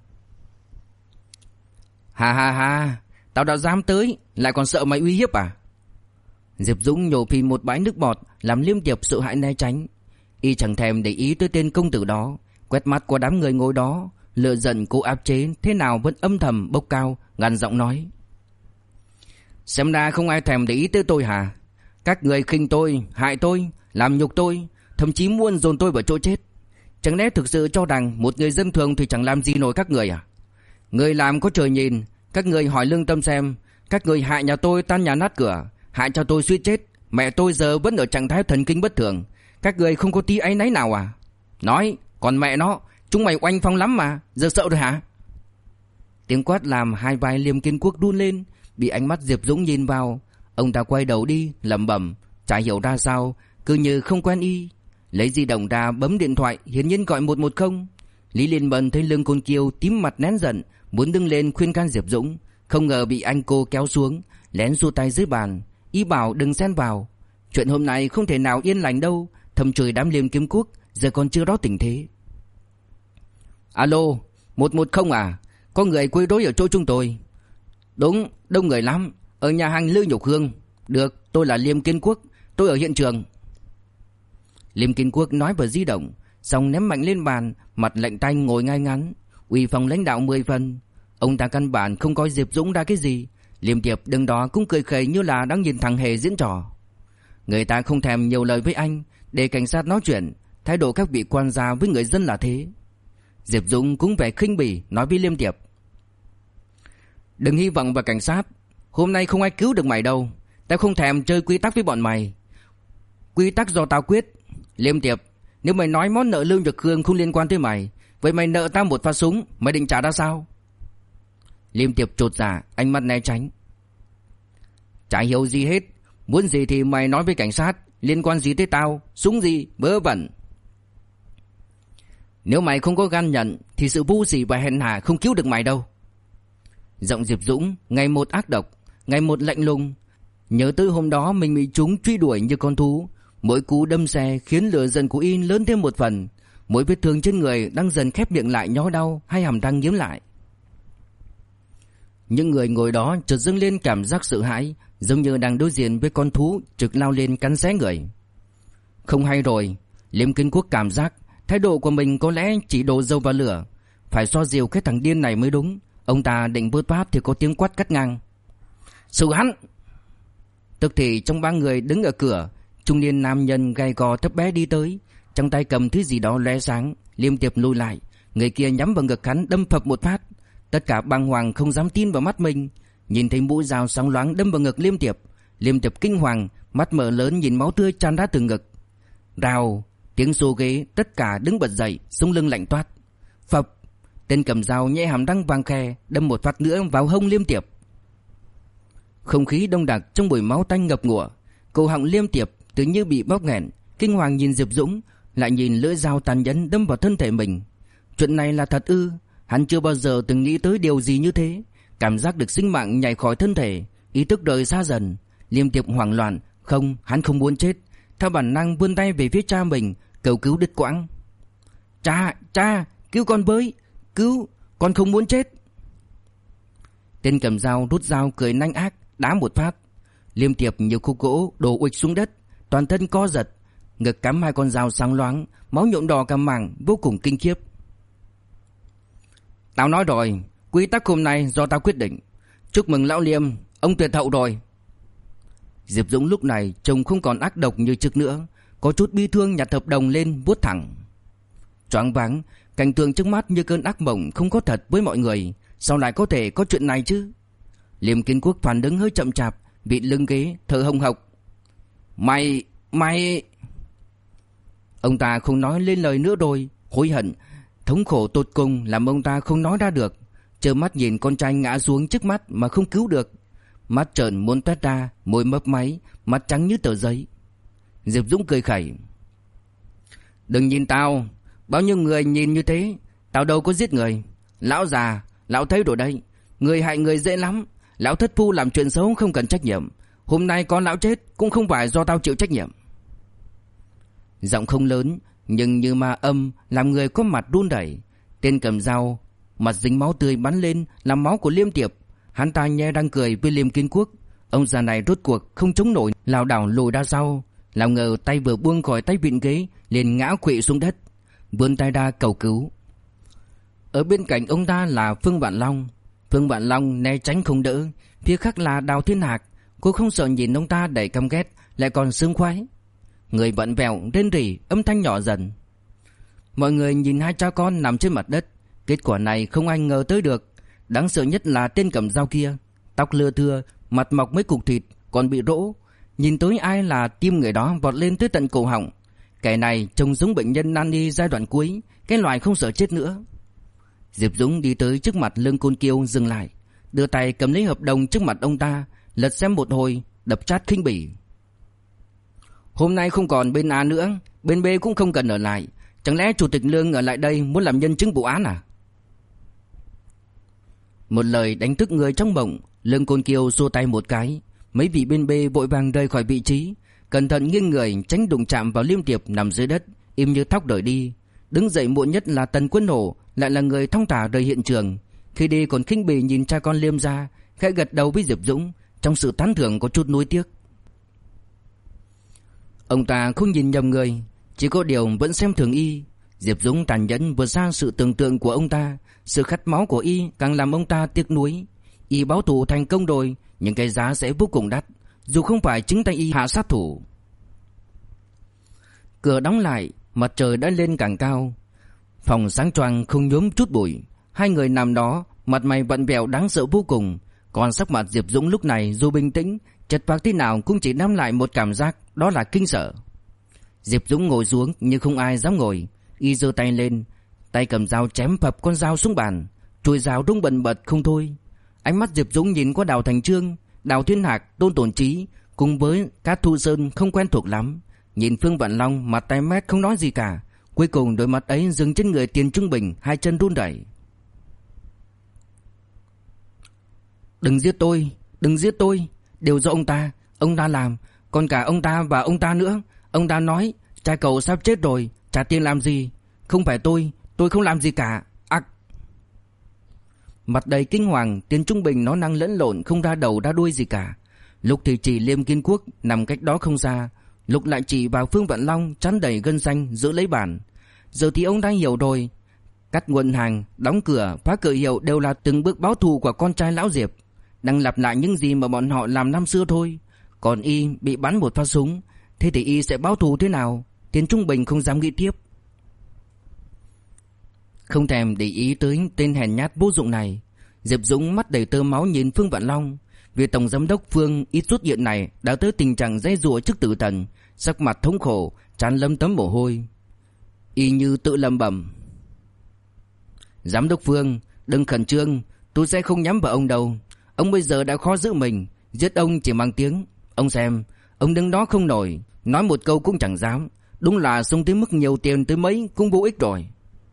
Ha, tao đã dám tới, lại còn sợ mày uy hiếp à? Diệp Dũng nhổ phì một bãi nước bọt, làm Liêm Tiệp sợ hãi né tránh. Y chẳng thèm để ý tới tên công tử đó, quét mắt qua đám người ngồi đó, lửa giận cố áp chế thế nào vẫn âm thầm bốc cao, gằn giọng nói: Xem ra không ai thèm để ý tới tôi hả? Các người khinh tôi, hại tôi, làm nhục tôi, thậm chí muốn dồn tôi vào chỗ chết. Chẳng lẽ thực sự cho rằng một người dân thường thì chẳng làm gì nổi các người à? Người làm có trời nhìn, các người hỏi lương tâm xem, các người hại nhà tôi tan nhà nát cửa, hại cho tôi suýt chết, mẹ tôi giờ vẫn ở trạng thái thần kinh bất thường. Các người không có tí áy náy nào à? Nói, còn mẹ nó, chúng mày oanh phong lắm mà, giờ sợ rồi hả? Tiếng quát làm hai vai Liêm Kiến Quốc run lên, bị ánh mắt Diệp Dũng nhìn vào. Ông ta quay đầu đi, lẩm bẩm, chả hiểu ra sao, cứ như không quen y. Lấy di động ra bấm điện thoại, hiển nhiên gọi 110. Lý Liên Bân thấy Lương Côn Kiêu tím mặt nén giận, muốn đứng lên khuyên can Diệp Dũng, không ngờ bị anh cô kéo xuống, lén giơ tay dưới bàn, ý bảo đừng xen vào. Chuyện hôm nay không thể nào yên lành đâu, thầm chửi đám Liêm Kiếm Quốc giờ còn chưa rõ tình thế. Alo, 110 à? Có người quấy rối ở chỗ chúng tôi. Đúng, đông người lắm, ở nhà hàng Lư Nhục Hương. Được, tôi là Liêm Kiến Quốc, tôi ở hiện trường. Liêm Kiến Quốc nói vào di động, xong ném mạnh lên bàn, mặt lạnh tanh ngồi ngay ngắn, uy phong lãnh đạo 10 phần. Ông ta căn bản không coi Diệp Dũng ra cái gì. Liêm Tiệp đứng đó cũng cười khẩy như là đang nhìn thằng Hề diễn trò. Người ta không thèm nhiều lời với anh, để cảnh sát nói chuyện. Thái độ các vị quan gia với người dân là thế. Diệp Dũng cũng vẻ khinh bỉ nói với Liêm Tiệp: Đừng hy vọng vào cảnh sát, hôm nay không ai cứu được mày đâu. Tao không thèm chơi quy tắc với bọn mày, quy tắc do tao quyết. Liêm Tiệp, nếu mày nói món nợ Lưu Nhật Khương không liên quan tới mày, vậy mày nợ tao một phát súng, mày định trả ra sao? Liêm Tiệp chột dạ, ánh mắt né tránh. Chả hiểu gì hết, muốn gì thì mày nói với cảnh sát, liên quan gì tới tao, súng gì, vớ vẩn. Nếu mày không có gan nhận thì sự vô sỉ và hèn hạ không cứu được mày đâu. Giọng Diệp Dũng ngày một ác độc, ngày một lạnh lùng. Nhớ tới hôm đó mình bị chúng truy đuổi như con thú, mỗi cú đâm xe khiến lửa giận của y lớn thêm một phần, mỗi vết thương trên người đang dần khép miệng lại nhói đau, hai hàm răng nghiến lại. Những người ngồi đó chợt dâng lên cảm giác sợ hãi, giống như đang đối diện với con thú trực lao lên cắn xé người. Không hay rồi, Liêm Kiến Quốc cảm giác thái độ của mình có lẽ chỉ đổ dầu vào lửa, phải xoa dịu cái thằng điên này mới đúng. Ông ta định bớt phát thì có tiếng quát cắt ngang: Xử hắn! Tức thì trong ba người đứng ở cửa, trung niên nam nhân gầy gò thấp bé đi tới, trong tay cầm thứ gì đó lóe sáng. Liêm Tiệp lùi lại, người kia nhắm vào ngực hắn đâm phập một phát. Tất cả bàng hoàng không dám tin vào mắt mình, nhìn thấy mũi dao sáng loáng đâm vào ngực Liêm Tiệp. Liêm Tiệp kinh hoàng, mắt mở lớn nhìn máu tươi tràn ra từ ngực. Rào, tiếng xô ghế, tất cả đứng bật dậy, sống lưng lạnh toát. Phập, tên cầm dao nhẹ hàm răng vàng khè đâm một phát nữa vào hông Liêm Tiệp. Không khí đông đặc trong buổi máu tanh ngập ngụa, cổ họng Liêm Tiệp tự như bị bóp nghẹn, kinh hoàng nhìn Diệp Dũng, lại nhìn lưỡi dao tàn nhẫn đâm vào thân thể mình. Chuyện này là thật ư? Hắn chưa bao giờ từng nghĩ tới điều gì như thế. Cảm giác được sinh mạng nhảy khỏi thân thể, ý thức đời xa dần. Liêm Tiệp hoảng loạn, không, hắn không muốn chết. Theo bản năng vươn tay về phía cha mình, cầu cứu đứt quãng. Cha, cứu con với, cứu, con không muốn chết. Tên cầm dao rút dao cười nanh ác, đá một phát. Liêm Tiệp nhiều khúc gỗ đổ uịch xuống đất, toàn thân co giật, ngực cắm hai con dao sáng loáng, máu nhuộm đỏ cả mảng, vô cùng kinh khiếp. Tao nói rồi, quy tắc hôm nay do tao quyết định. Chúc mừng lão Liêm, ông tuyệt hậu rồi. Diệp Dũng lúc này trông không còn ác độc như trước nữa, có chút bi thương nhặt hợp đồng lên vuốt thẳng. Choáng váng, cảnh tượng trước mắt như cơn ác mộng không có thật với mọi người, sao lại có thể có chuyện này chứ? Liêm Kiến Quốc phản ứng hơi chậm chạp, bị lưng ghế, thở hồng hộc. Mày... Ông ta không nói lên lời nữa rồi, hối hận, thống khổ tột cùng làm ông ta không nói ra được, trơ mắt nhìn con trai ngã xuống trước mắt mà không cứu được, mắt trợn muốn toét ra, môi mấp máy, mặt trắng như tờ giấy. Diệp Dũng cười khẩy. Đừng nhìn tao, bao nhiêu người nhìn như thế, tao đâu có giết người. Lão già, lão thấy rồi đấy, người hại người dễ lắm. Lão thất phu làm chuyện xấu không cần trách nhiệm. Hôm nay con lão chết cũng không phải do tao chịu trách nhiệm. Giọng không lớn nhưng như ma âm, làm người có mặt run rẩy. Tên cầm dao, mặt dính máu tươi bắn lên làm máu của Liêm Tiệp. Hắn ta nhe răng cười với Liêm Kiến Quốc. Ông già này rốt cuộc không chống nổi, lảo đảo lùi ra sau. Nào ngờ tay vừa buông khỏi tay vịn ghế liền ngã khuỵu xuống đất, vươn tay ra cầu cứu. Ở bên cạnh ông ta là Phương Vạn Long. Phương Vạn Long né tránh không đỡ. Phía khác là Đào Thiên Hạc. Cô không sợ nhìn ông ta đầy căm ghét, lại còn sướng khoái. Người vặn vẹo rên rỉ, âm thanh nhỏ dần. Mọi người nhìn hai cha con nằm trên mặt đất. Kết quả này không ai ngờ tới được. Đáng sợ nhất là tên cầm dao kia, tóc lưa thưa, mặt mọc mấy cục thịt, còn bị rỗ. Nhìn tới ai là tim người đó vọt lên tới tận cổ họng. Kẻ này trông giống bệnh nhân nan y giai đoạn cuối, cái loại không sợ chết nữa. Diệp Dũng đi tới trước mặt Lương Côn Kiêu dừng lại, đưa tay cầm lấy hợp đồng trước mặt ông ta, lật xem một hồi, đập chát khinh bỉ. Hôm nay không còn bên A nữa, bên B cũng không cần ở lại. Chẳng lẽ chủ tịch Lương ở lại đây muốn làm nhân chứng vụ án à? Một lời đánh thức người trong mộng. Lương Côn Kiêu xua tay một cái. Mấy vị bên B vội vàng rời khỏi vị trí, cẩn thận nghiêng người tránh đụng chạm vào Liêm Tiệp nằm dưới đất, im như thóc rời đi. Đứng dậy muộn nhất là Tần Quân Hổ, lại là người thong thả rời hiện trường. Khi đi còn khinh bỉ nhìn cha con Liêm ra, khẽ gật đầu với Diệp Dũng, trong sự tán thưởng có chút nuối tiếc. Ông ta không nhìn nhầm người, chỉ có điều vẫn xem thường y. Diệp Dũng tàn nhẫn vượt xa sự tưởng tượng của ông ta. Sự khát máu của y càng làm ông ta tiếc nuối. Y báo thù thành công rồi, nhưng cái giá sẽ vô cùng đắt, dù không phải chính tay y hạ sát thủ. Cửa đóng lại, mặt trời đã lên càng cao. Phòng sáng choang không nhuốm chút bụi. Hai người nằm đó, mặt mày vặn vẹo đáng sợ vô cùng. Còn sắc mặt Diệp Dũng lúc này dù bình tĩnh, chật vật thế nào cũng chỉ đem lại một cảm giác, đó là kinh sợ. Diệp Dũng ngồi xuống nhưng không ai dám ngồi. Y giơ tay lên, tay cầm dao chém phập con dao xuống bàn, chuôi dao rung bần bật không thôi. Ánh mắt Diệp Dũng nhìn qua Đào Thành Trương, Đào Thiên Hạc, Tôn Tồn Chí cùng với Cát Thu Sơn không quen thuộc lắm. Nhìn Phương Vạn Long mặt tái mét không nói gì cả. Cuối cùng đôi mắt ấy dừng trên người Tiền Trung Bình, hai chân run rẩy. Đừng giết tôi, đừng giết tôi, đều do ông ta làm, còn cả ông ta và ông ta nữa. Ông ta nói cha cậu sắp chết rồi, trả tiền làm gì? Không phải tôi không làm gì cả. Ác. Mặt đầy kinh hoàng, Tiền Trung Bình nó năng lẫn lộn không ra đầu ra đuôi gì cả. Lúc thì chỉ Liêm Kiến Quốc nằm cách đó không xa, lúc lại chỉ vào Phương Vạn Long trán đầy gân xanh giữ lấy bàn. Giờ thì ông đã hiểu rồi, cắt nguồn hàng, đóng cửa, phá cửa hiệu đều là từng bước báo thù của con trai lão Diệp, đang lặp lại những gì mà bọn họ làm năm xưa thôi. Còn y bị bắn một phát súng, thế thì y sẽ báo thù thế nào? Tiền Trung Bình không dám nghĩ tiếp. Không thèm để ý tới tên hèn nhát vô dụng này, Diệp Dũng mắt đầy tơ máu nhìn Phương Vạn Long. Vì tổng giám đốc Phương ít xuất hiện này đã tới tình trạng giãy giụa trước tử thần, sắc mặt thống khổ, trán lấm tấm mồ hôi. Y như tự lẩm bẩm: Giám đốc Phương, đừng khẩn trương, tôi sẽ không nhắm vào ông đâu. Ông bây giờ đã khó giữ mình, giết ông chỉ mang tiếng. Ông xem, ông đứng đó không nổi, nói một câu cũng chẳng dám. Đúng là sống tới mức nhiều tiền tới mấy cũng vô ích rồi.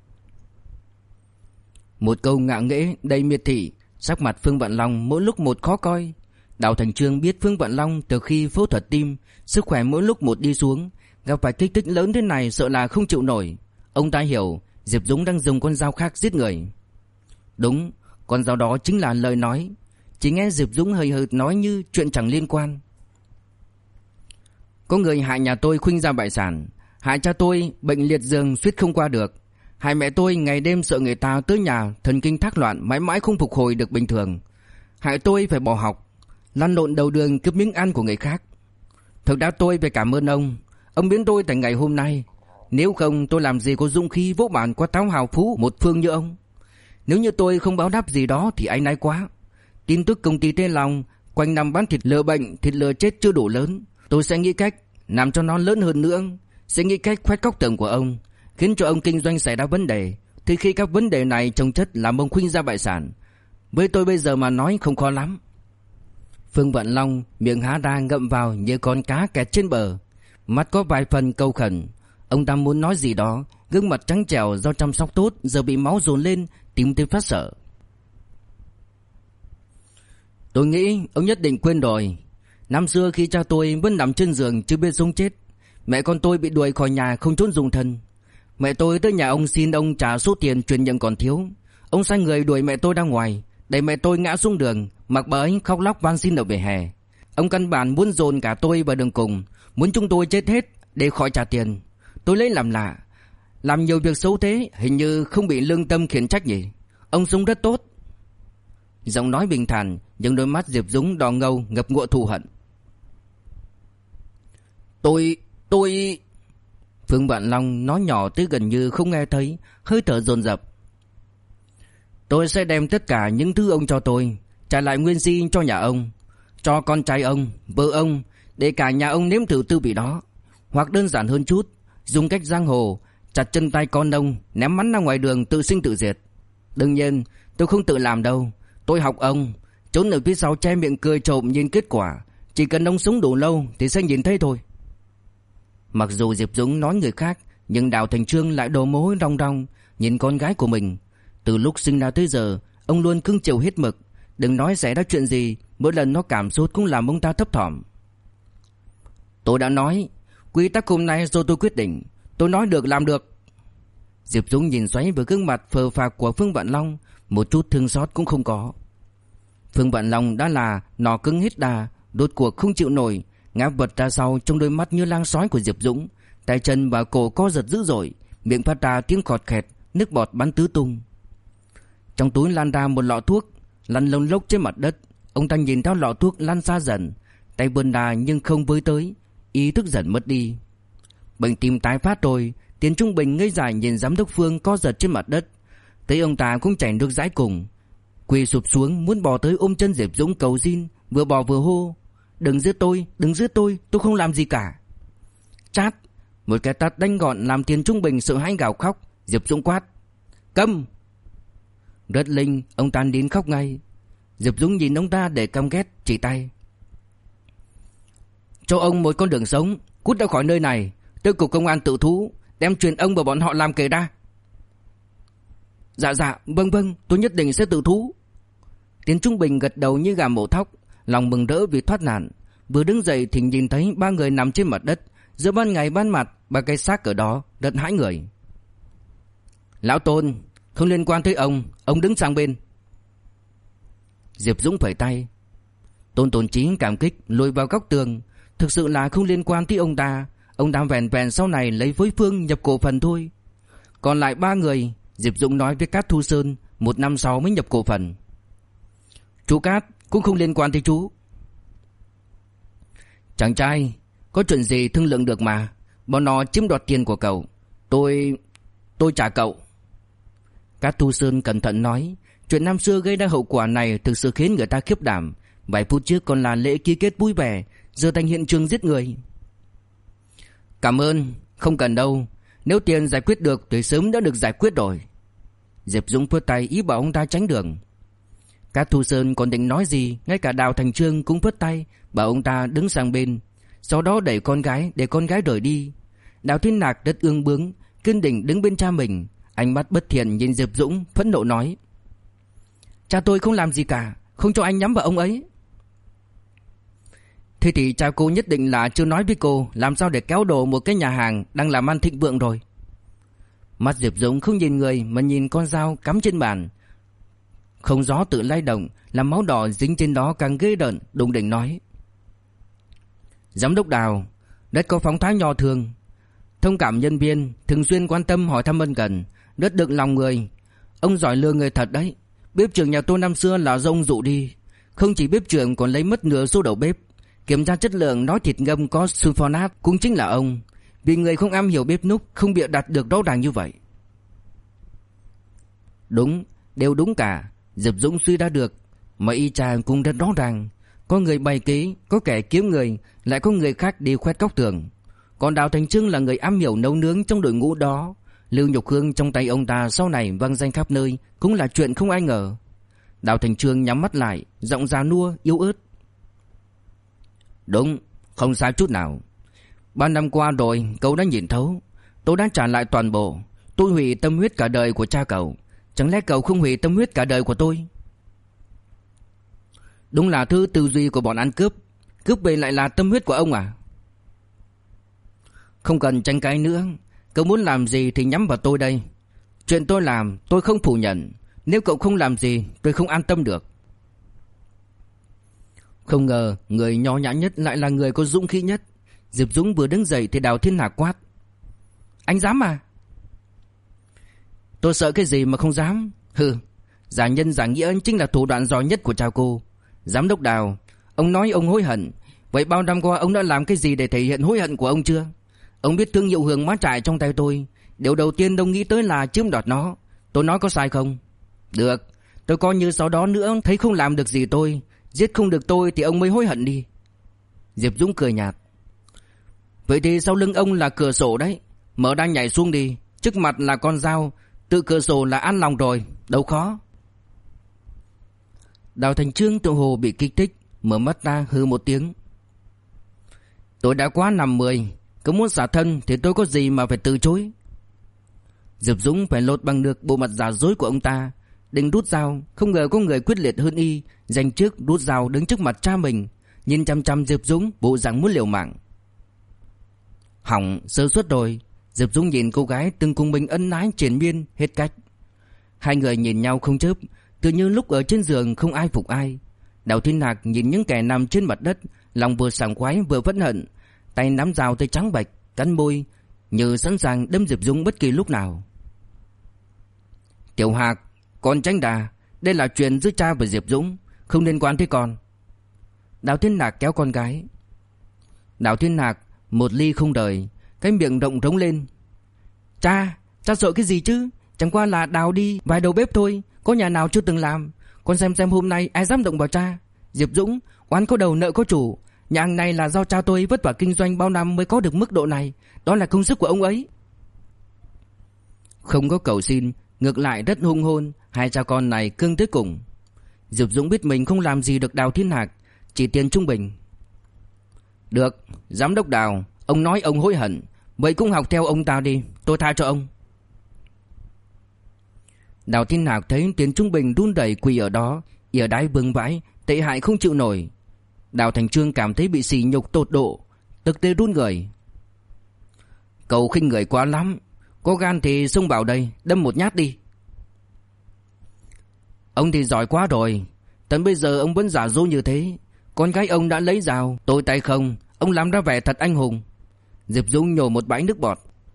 Một câu ngạo nghễ đầy miệt thị, sắc mặt Phương Vạn Long mỗi lúc một khó coi. Đào Thành Trương biết Phương Vạn Long từ khi phẫu thuật tim, sức khỏe mỗi lúc một đi xuống, gặp phải kích thích lớn thế này sợ là không chịu nổi. Ông ta hiểu Diệp Dũng đang dùng con dao khác giết người. Đúng, con dao đó chính là lời nói. Chỉ nghe Diệp Dũng hơi hợt nói như chuyện chẳng liên quan. Có người hại nhà tôi khuynh ra bại sản, hại cha tôi bệnh liệt giường suýt không qua được, hại mẹ tôi ngày đêm sợ người ta tới nhà thần kinh thác loạn mãi mãi không phục hồi được bình thường, hại tôi phải bỏ học, lăn lộn đầu đường cướp miếng ăn của người khác. Thực ra tôi phải cảm ơn ông biến tôi thành ngày hôm nay. Nếu không tôi làm gì có dũng khí vỗ bản qua táo hào phú một phương như ông. Nếu như tôi không báo đáp gì đó thì áy náy quá. Tin tức công ty Tê Long quanh năm bán thịt lừa bệnh, thịt lừa chết chưa đủ lớn, tôi sẽ nghĩ cách làm cho nó lớn hơn nữa. Sẽ nghĩ cách khoét cóc tường của ông, khiến cho ông kinh doanh xảy ra vấn đề. Thì khi các vấn đề này chồng chất làm ông khuynh ra bại sản, với tôi bây giờ mà nói không khó lắm. Phương Vận Long miệng há ra ngậm vào như con cá kẹt trên bờ, mắt có vài phần câu khẩn. Ông ta muốn nói gì đó, gương mặt trắng trẻo do chăm sóc tốt giờ bị máu dồn lên, tim tới phát sợ. Tôi nghĩ ông nhất định quên rồi. Năm xưa khi cha tôi vẫn nằm trên giường chưa biết sống chết, mẹ con tôi bị đuổi khỏi nhà không trốn dùng thân. Mẹ tôi tới nhà ông xin ông trả số tiền truyền nhượng còn thiếu. Ông sai người đuổi mẹ tôi ra ngoài, đẩy mẹ tôi ngã xuống đường, mặc bà ấy khóc lóc van xin ở vỉa hè. Ông căn bản muốn dồn cả tôi vào đường cùng, muốn chúng tôi chết hết để khỏi trả tiền. Tôi lấy làm lạ, làm nhiều việc xấu thế hình như không bị lương tâm khiển trách nhỉ. Ông sống rất tốt. Giọng nói bình thản nhưng đôi mắt Diệp Dũng đỏ ngầu ngập ngụa thù hận. Tôi... Phương Vạn Long nói nhỏ tới gần như không nghe thấy, hơi thở dồn dập. Tôi sẽ đem tất cả những thứ ông cho tôi trả lại nguyên si cho nhà ông, cho con trai ông, vợ ông, để cả nhà ông nếm thử tư vị đó. Hoặc đơn giản hơn chút, dùng cách giang hồ, chặt chân tay con ông, ném hắn ra ngoài đường tự sinh tự diệt. Đương nhiên tôi không tự làm đâu. Tôi học ông, trốn ở phía sau che miệng cười trộm nhìn kết quả. Chỉ cần ông sống đủ lâu thì sẽ nhìn thấy thôi. Mặc dù Diệp Dũng nói người khác, nhưng Đào Thành Trương lại đổ mồ hôi ròng ròng nhìn con gái của mình. Từ lúc sinh ra tới giờ, ông luôn cưng chiều hết mực. Đừng nói xảy ra chuyện gì, mỗi lần nó cảm sốt cũng làm ông ta thấp thỏm. Tôi đã nói, quy tắc hôm nay do tôi quyết định. Tôi nói được làm được. Diệp Dũng nhìn xoáy vào gương mặt phờ phạc của Phương Vạn Long, một chút thương xót cũng không có. Phương Vạn Long đã là nỏ cứng hết đà, đột cuộc không chịu nổi, ngã vật ra sau trong đôi mắt như lang sói của Diệp Dũng, tay chân và cổ co giật dữ dội, miệng phát ra tiếng khọt khẹt, nước bọt bắn tứ tung. Trong túi lan ra một lọ thuốc, lăn lông lốc trên mặt đất. Ông ta nhìn theo lọ thuốc lan xa dần, tay vươn đà nhưng không với tới, ý thức dần mất đi. Bệnh tim tái phát rồi. Tiến Trung Bình ngây dại nhìn giám đốc Phương co giật trên mặt đất. Thấy ông ta cũng chảy nước dãi cùng, quỳ sụp xuống muốn bò tới ôm chân Diệp Dũng cầu xin, vừa bò vừa hô: Đừng giết tôi, đừng giết tôi không làm gì cả. Chát, một cái tát đánh gọn làm Tiến Trung Bình sợ hãi gào khóc. Diệp Dũng quát: Câm! Rất linh, ông ta đến khóc ngay. Diệp Dũng nhìn ông ta để căm ghét, chỉ tay: Cho ông một con đường sống, cút ra khỏi nơi này. Tới cục công an tự thú, đem truyền ông và bọn họ làm kề ra. Dạ, vâng, tôi nhất định sẽ tự thú. Tiến Trung Bình gật đầu như gà mổ thóc, lòng mừng rỡ vì thoát nạn. Vừa đứng dậy thì nhìn thấy ba người nằm trên mặt đất, giữa ban ngày ban mặt, ba cái xác ở đó, rất hãi người. Lão Tôn, không liên quan tới ông đứng sang bên. Diệp Dũng phẩy tay. Tôn Tồn Chí cảm kích lùi vào góc tường. Thực sự là không liên quan tới ông ta. Ông ta vẻn vẹn sau này lấy với Phương nhập cổ phần thôi. Còn lại ba người, Diệp Dũng nói với Cát Thu Sơn, 1 năm sau mới nhập cổ phần. Chú Cát cũng không liên quan tới chú. Chàng trai, có chuyện gì thương lượng được mà. Bọn nó chiếm đoạt tiền của cậu, tôi trả cậu. Cát Thu Sơn cẩn thận nói. Chuyện năm xưa gây ra hậu quả này thực sự khiến người ta khiếp đảm. Vài phút trước còn là lễ ký kết vui vẻ, giờ thành hiện trường giết người. Cảm ơn, không cần đâu. Nếu tiền giải quyết được thì sớm đã được giải quyết rồi. Diệp Dũng phất tay ý bảo ông ta tránh đường. Cát Thu Sơn còn định nói gì, ngay cả Đào Thành Trương cũng phất tay bảo ông ta đứng sang bên, sau đó để con gái rời đi. Đào Thiên Nạc rất ương bướng, kiên định đứng bên cha mình, ánh mắt bất thiện nhìn Diệp Dũng, phẫn nộ nói: Cha tôi không làm gì cả, không cho anh nhắm vào ông ấy. Thế thì cha cô nhất định là chưa nói với cô làm sao để kéo đổ một cái nhà hàng đang làm ăn thịnh vượng rồi. Mắt Diệp Dũng không nhìn người mà nhìn con dao cắm trên bàn, không gió tự lay động, làm máu đỏ dính trên đó càng ghê rợn, đùng đỉnh nói: Giám đốc Đào rất có phong thái nho thường, thông cảm nhân viên, thường xuyên quan tâm hỏi thăm ân cần, rất được lòng người. Ông giỏi lừa người thật đấy. Bếp trưởng nhà tôi năm xưa là do ông dụ đi. Không chỉ bếp trưởng còn lấy mất nửa số đầu bếp. Kiểm tra chất lượng nói thịt ngâm có sulfonat cũng chính là ông. Vì người không am hiểu bếp núc, không bịa đặt được rõ ràng như vậy. Đúng, đều đúng cả. Diệp Dũng suy ra được, mà y chang cũng rất rõ ràng. Có người bày kế, có kẻ kiếm người, lại có người khác đi khoét góc tường. Còn Đào Thành Trương là người am hiểu nấu nướng trong đội ngũ đó. Lưu Nhục Hương trong tay ông ta sau này vang danh khắp nơi cũng là chuyện không ai ngờ. Đào Thành Trương nhắm mắt lại, giọng già nua yếu ớt: Đúng, không sai chút nào. 3 năm qua rồi cậu đã nhìn thấu. Tôi đã trả lại toàn bộ. Tôi hủy tâm huyết cả đời của cha cậu. Chẳng lẽ cậu không hủy tâm huyết cả đời của tôi? Đúng là thứ tư duy của bọn ăn cướp. Cướp về lại là tâm huyết của ông à? Không cần tranh cãi nữa. Cậu muốn làm gì thì nhắm vào tôi đây. Chuyện tôi làm tôi không phủ nhận. Nếu cậu không làm gì tôi không an tâm được. Không ngờ người nho nhã nhất lại là người có dũng khí nhất. Diệp Dũng vừa đứng dậy thì Đào Thiên Hạc quát: Anh dám à? Tôi sợ cái gì mà không dám. Hừ, giả nhân giả nghĩa chính là thủ đoạn giỏi nhất của cha cô. Giám đốc Đào, ông nói ông hối hận. Vậy bao năm qua ông đã làm cái gì để thể hiện hối hận của ông chưa? Ông biết thương hiệu Hường Mã Trại trong tay tôi, điều đầu tiên ông nghĩ tới là chiếm đoạt nó. Tôi nói có sai không? Được, tôi coi như sau đó nữa thấy không làm được gì tôi, giết không được tôi thì ông mới hối hận đi. Diệp Dũng cười nhạt: Vậy thì sau lưng ông là cửa sổ đấy. Mở đang nhảy xuống đi. Trước mặt là con dao. Tự cửa sổ là an lòng rồi. Đâu khó. Đào Thành Chương tự hồ bị kích thích, mở mắt ra hừ một tiếng: Tôi đã quá 50. Cứ muốn xả thân thì tôi có gì mà phải từ chối. Diệp Dũng phải lột bằng được bộ mặt giả dối của ông ta. Định rút dao, không ngờ có người quyết liệt hơn y, giành trước rút dao đứng trước mặt cha mình, nhìn chăm chăm Diệp Dũng bộ dạng muốn liều mạng. Hỏng, sơ suất rồi. Diệp Dũng nhìn cô gái từng cùng mình ân ái triền miên hết cách. Hai người nhìn nhau không chớp, tự như lúc ở trên giường không ai phục ai. Đào Thiên Hạc nhìn những kẻ nằm trên mặt đất, lòng vừa sảng khoái vừa phẫn hận, tay nắm dao tay trắng bệch, cắn môi như sẵn sàng đâm Diệp Dũng bất kỳ lúc nào. Tiểu Hạc, con tránh đà, đây là chuyện giữa cha và Diệp Dũng, không liên quan tới con. Đào Thiên Hạc kéo con gái. Đào Thiên Hạc một ly không đời, cái miệng rộng rống lên: Cha sợ cái gì chứ? Chẳng qua là đào đi vài đầu bếp thôi, có nhà nào chưa từng làm. Con xem hôm nay ai dám động vào cha. Diệp Dũng, oán có đầu nợ có chủ. Nhà hàng này là do cha tôi vất vả kinh doanh bao năm mới có được mức độ này. Đó là công sức của ông ấy. Không có cầu xin, ngược lại rất hung hôn. Hai cha con này cương tới cùng. Diệp Dũng biết mình không làm gì được Đào Thiên Hạc, chỉ tiền trung bình. Được, giám đốc Đào, ông nói ông hối hận, vậy cũng học theo ông ta đi, tôi tha cho ông. Đào Thiên Hạc thấy Tiền Trung Bình run rẩy quỳ ở đó, ỉa đái vương vãi, tệ hại không chịu nổi. Đào Thành Chương cảm thấy bị sỉ nhục tột độ, thực tế run người. Cậu khinh người quá lắm, có gan thì xông vào đây, đâm một nhát đi. Ông thì giỏi quá rồi, tận bây giờ ông vẫn giả dối như thế. Con gái ông đã lấy dao, tôi tay không, ông làm ra vẻ thật anh hùng. Diệp Dũng nhổ một bãi nước bọt.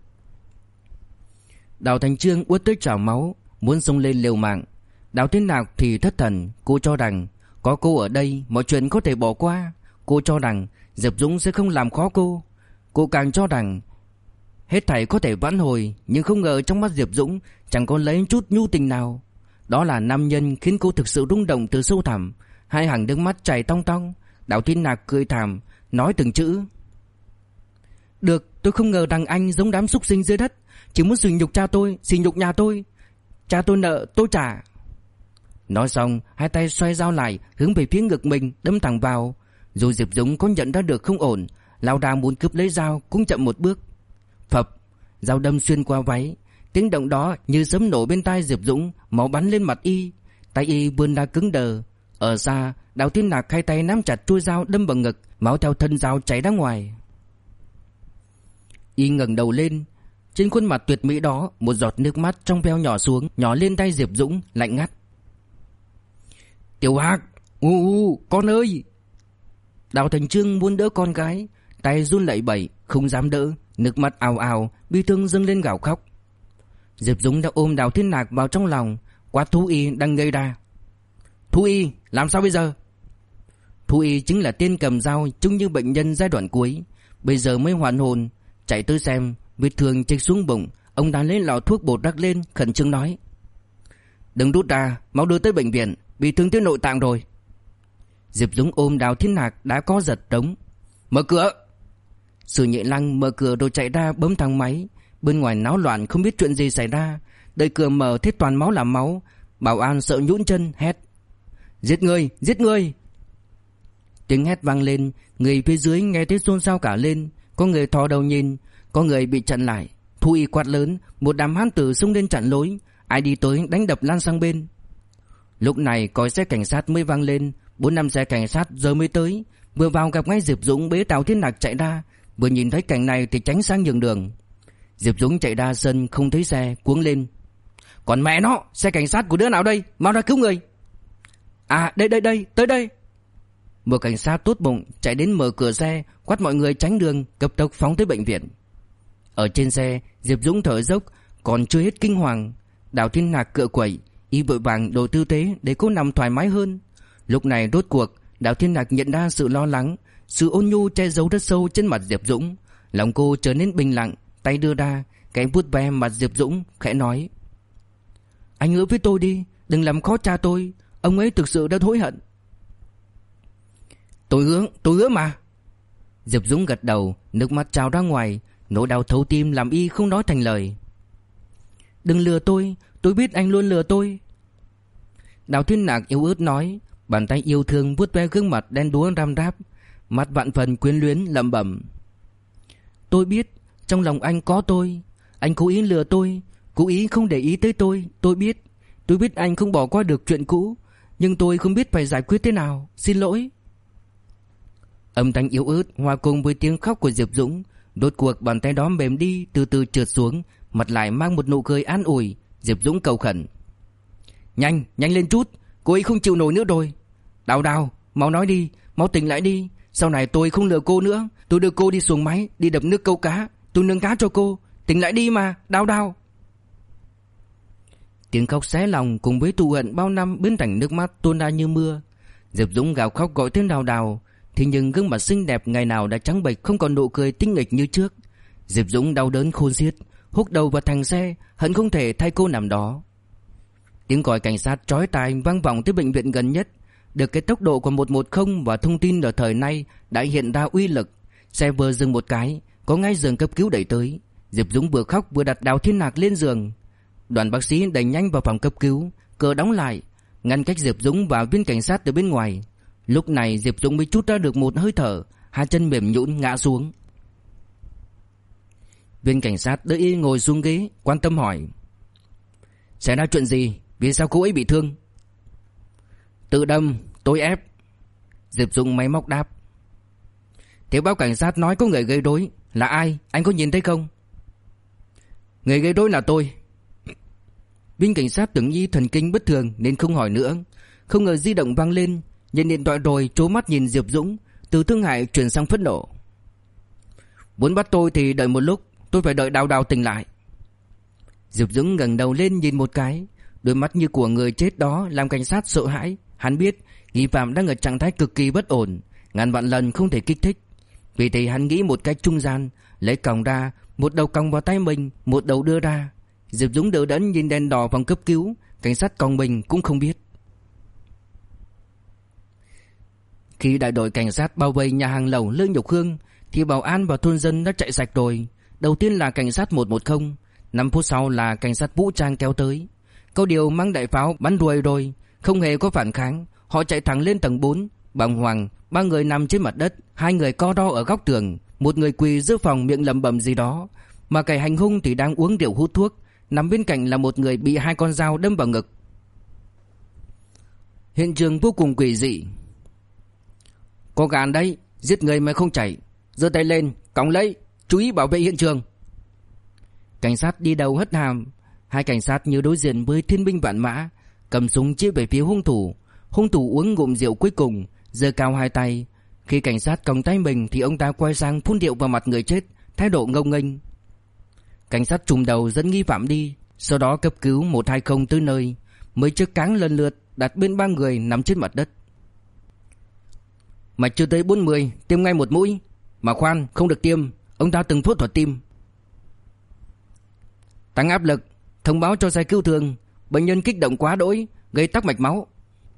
Đào Thành Chương uất tới trào máu, muốn xông lên liều mạng. Đào Thiên Hạc thì thất thần, cô cho rằng có cô ở đây mọi chuyện có thể bỏ qua. Cô cho rằng Diệp Dũng sẽ không làm khó cô. Cô càng cho rằng hết thảy có thể vãn hồi, nhưng không ngờ trong mắt Diệp Dũng chẳng có lấy chút nhu tình nào. Đó là nam nhân khiến cô thực sự rung động từ sâu thẳm. Hai hàng nước mắt chảy tong tong. Đào Thiên Hạc cười thảm, nói từng chữ: Được, tôi không ngờ rằng anh giống đám súc sinh dưới đất, chỉ muốn sỉ nhục cha tôi, sỉ nhục nhà tôi. Cha tôi nợ, tôi trả. Nói xong, hai tay xoay dao lại, hướng về phía ngực mình, đâm thẳng vào. Dù Diệp Dũng có nhận ra được không ổn, lao ra muốn cướp lấy dao cũng chậm một bước. Phập, dao đâm xuyên qua váy. Tiếng động đó như sấm nổ bên tai Diệp Dũng, máu bắn lên mặt y. Tay y vươn ra cứng đờ. Ở xa, Đào Thiên Hạc hai tay nắm chặt chuôi dao đâm vào ngực, máu theo thân dao chảy ra ngoài. Y ngẩng đầu lên, trên khuôn mặt tuyệt mỹ đó, một giọt nước mắt trong veo nhỏ xuống, nhỏ lên tay Diệp Dũng, lạnh ngắt. Tiểu Hạc, con ơi! Đào Thành Chương muốn đỡ con gái, tay run lẩy bẩy, không dám đỡ, nước mắt ào ào, bi thương dâng lên gào khóc. Diệp Dũng đã ôm Đào Thiên Hạc vào trong lòng, quát Thú Y đang ngây ra. Thú Y, làm sao bây giờ? Thú Y chính là tên cầm dao trông như bệnh nhân giai đoạn cuối, bây giờ mới hoàn hồn, chạy tới xem vết thương chích xuống bụng. Ông ta lấy lọ thuốc bột rắc lên, khẩn trương nói: Đừng rút ra, mau đưa tới bệnh viện, bị thương tới nội tạng rồi. Diệp Dũng ôm Đào Thiên Hạc đã có giật trống. Mở cửa! Sử Nhị Lăng mở cửa rồi chạy ra bấm thang máy. Bên ngoài náo loạn không biết chuyện gì xảy ra. Đợi cửa mở thấy toàn máu là máu. Bảo an sợ nhũn chân hét: Giết người, giết người! Tiếng hét vang lên, người phía dưới nghe thấy xôn xao cả lên. Có người thò đầu nhìn, có người bị chặn lại. Thú y quát lớn, một đám hán tử xông lên chặn lối. Ai đi tới đánh đập lan sang bên. Lúc này còi xe cảnh sát mới vang lên. 4-5 xe cảnh sát giờ mới tới. Vừa vào gặp ngay Diệp Dũng bế Đào Thiên Nặc chạy ra. Vừa nhìn thấy cảnh này thì tránh sang nhường đường. Diệp Dũng chạy ra sân không thấy xe, cuống lên: "Còn mẹ nó, xe cảnh sát của đứa nào đây? Mau ra cứu người!" "À, đây, tới đây!" Một cảnh sát tốt bụng chạy đến mở cửa xe, quát mọi người tránh đường, cấp tốc phóng tới bệnh viện. Ở trên xe, Diệp Dũng thở dốc, còn chưa hết kinh hoàng. Đào Thiên Nặc cựa quậy, y vội vàng đổi tư thế để cô nằm thoải mái hơn. Lúc này rốt cuộc, Đào Thiên Nặc nhận ra sự lo lắng, sự ôn nhu che giấu rất sâu trên mặt Diệp Dũng. Lòng cô trở nên bình lặng, tay đưa ra, cái vuốt ve mặt Diệp Dũng, khẽ nói: "Anh hứa với tôi đi, đừng làm khó cha tôi. Ông ấy thực sự đã hối hận." Tôi hứa mà." Diệp Dũng gật đầu, nước mắt trào ra ngoài, nỗi đau thấu tim làm y không nói thành lời. "Đừng lừa tôi biết anh luôn lừa tôi." Đào Thiên Nặc yếu ớt nói, bàn tay yêu thương vuốt ve gương mặt đen đúa răm ráp, mắt vạn phần quyến luyến lẩm bẩm: "Tôi biết trong lòng anh có tôi, anh cố ý lừa tôi, cố ý không để ý tới tôi biết anh không bỏ qua được chuyện cũ, nhưng tôi không biết phải giải quyết thế nào, xin lỗi." Âm thanh yếu ớt hòa cùng với tiếng khóc của Diệp Dũng, đột cuộc bàn tay đó mềm đi, từ từ trượt xuống, mặt lại mang một nụ cười an ủi. Diệp Dũng cầu khẩn: Nhanh lên chút, cô ấy không chịu nổi nữa rồi. Đào, mau nói đi, mau tỉnh lại đi. Sau này tôi không lừa cô nữa, tôi đưa cô đi xuồng máy, đi đập nước câu cá, tôi nướng cá cho cô. Tỉnh lại đi mà, Đào." Tiếng khóc xé lòng cùng với thù hận bao năm biến thành nước mắt tuôn ra như mưa. Diệp Dũng gào khóc gọi tên Đào, thì nhưng gương mặt xinh đẹp ngày nào đã trắng bệch, không còn nụ cười tinh nghịch như trước. Diệp Dũng đau đớn khôn xiết, húc đầu vào thành xe, hận không thể thay cô nằm đó. Tiếng còi cảnh sát chói tai vang vọng tới bệnh viện gần nhất. Được cái tốc độ của 110 và thông tin ở thời nay đã hiện ra uy lực. Xe vừa dừng một cái, có ngay giường cấp cứu đẩy tới. Diệp Dũng vừa khóc vừa đặt Đào Thiên Nặc lên giường. Đoàn bác sĩ đẩy nhanh vào phòng cấp cứu, cửa đóng lại, ngăn cách Diệp Dũng và viên cảnh sát từ bên ngoài. Lúc này Diệp Dũng mới trút ra được một hơi thở, hai chân mềm nhũn ngã xuống. Viên cảnh sát đỡ y ngồi xuống ghế, quan tâm hỏi: Xảy ra chuyện gì? Vì sao cô ấy bị thương? Tự đâm, tôi ép. Diệp Dũng máy móc đáp. Thế báo cảnh sát nói có người gây rối, là ai? Anh có nhìn thấy không? Người gây rối là tôi. Viên cảnh sát tưởng nhi thần kinh bất thường nên không hỏi nữa. Không ngờ di động vang lên, nhận điện thoại rồi trố mắt nhìn Diệp Dũng, từ thương hại chuyển sang phẫn nộ. Muốn bắt tôi thì đợi một lúc, tôi phải đợi Đào tỉnh lại. Diệp Dũng ngẩng đầu lên nhìn một cái, đôi mắt như của người chết đó làm cảnh sát sợ hãi. Hắn biết nghi phạm đang ở trạng thái cực kỳ bất ổn, ngàn vạn lần không thể kích thích. Vì thế hắn nghĩ một cách trung gian, lấy còng ra, một đầu còng vào tay mình, một đầu đưa ra. Diệp Dũng đỡ đẫn nhìn đèn đỏ phòng cấp cứu, cảnh sát còng mình cũng không biết. Khi đại đội cảnh sát bao vây nhà hàng lẩu Lương Nhục Hương thì bảo an và thôn dân đã chạy sạch rồi. Đầu tiên là cảnh sát 110, 5 phút sau là cảnh sát vũ trang kéo tới. Có điều mang đại pháo bắn đuổi rồi, không hề có phản kháng. Họ chạy thẳng lên tầng 4, bàng hoàng, 3 người nằm trên mặt đất, 2 người co ro ở góc tường, một người quỳ giữa phòng miệng lẩm bẩm gì đó. Mà kẻ hành hung thì đang uống rượu hút thuốc, nằm bên cạnh là một người bị 2 con dao đâm vào ngực. Hiện trường vô cùng quỷ dị. Có gan đấy, giết người mà không chạy, giơ tay lên, cõng lấy, chú ý bảo vệ hiện trường. Cảnh sát đi đầu hất hàm, 2 cảnh sát như đối diện với thiên binh vạn mã, cầm súng chĩa về phía hung thủ. Hung thủ uống ngụm rượu cuối cùng, giơ cao 2 tay. Khi cảnh sát còng tay mình thì ông ta quay sang phun rượu vào mặt người chết, thái độ ngông nghênh. Cảnh sát trùm đầu dẫn nghi phạm đi, sau đó cấp cứu 120 tới nơi, mới chiếc cáng lần lượt đặt bên 3 người nằm trên mặt đất. Mạch chưa tới 40, tiêm ngay một mũi. Mà khoan, không được tiêm, ông ta từng phẫu thuật tim. Tăng áp lực, thông báo cho xe cứu thương, bệnh nhân kích động quá đỗi, gây tắc mạch máu.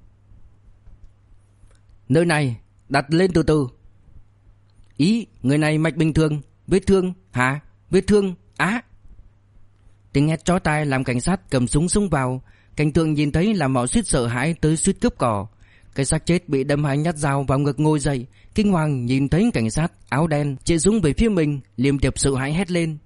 Nơi này, đặt lên từ từ. Ý, người này mạch bình thường, vết thương, hả? Vết thương, á. Tiếng hét chói tai làm cảnh sát cầm súng xông vào. Cảnh tượng nhìn thấy làm họ suýt sợ hãi tới suýt cướp cò. Cái xác chết bị đâm 2 nhát dao vào ngực ngồi dậy, kinh hoàng nhìn thấy cảnh sát áo đen chĩa súng về phía mình, Liêm Tiệp sợ hãi hét lên.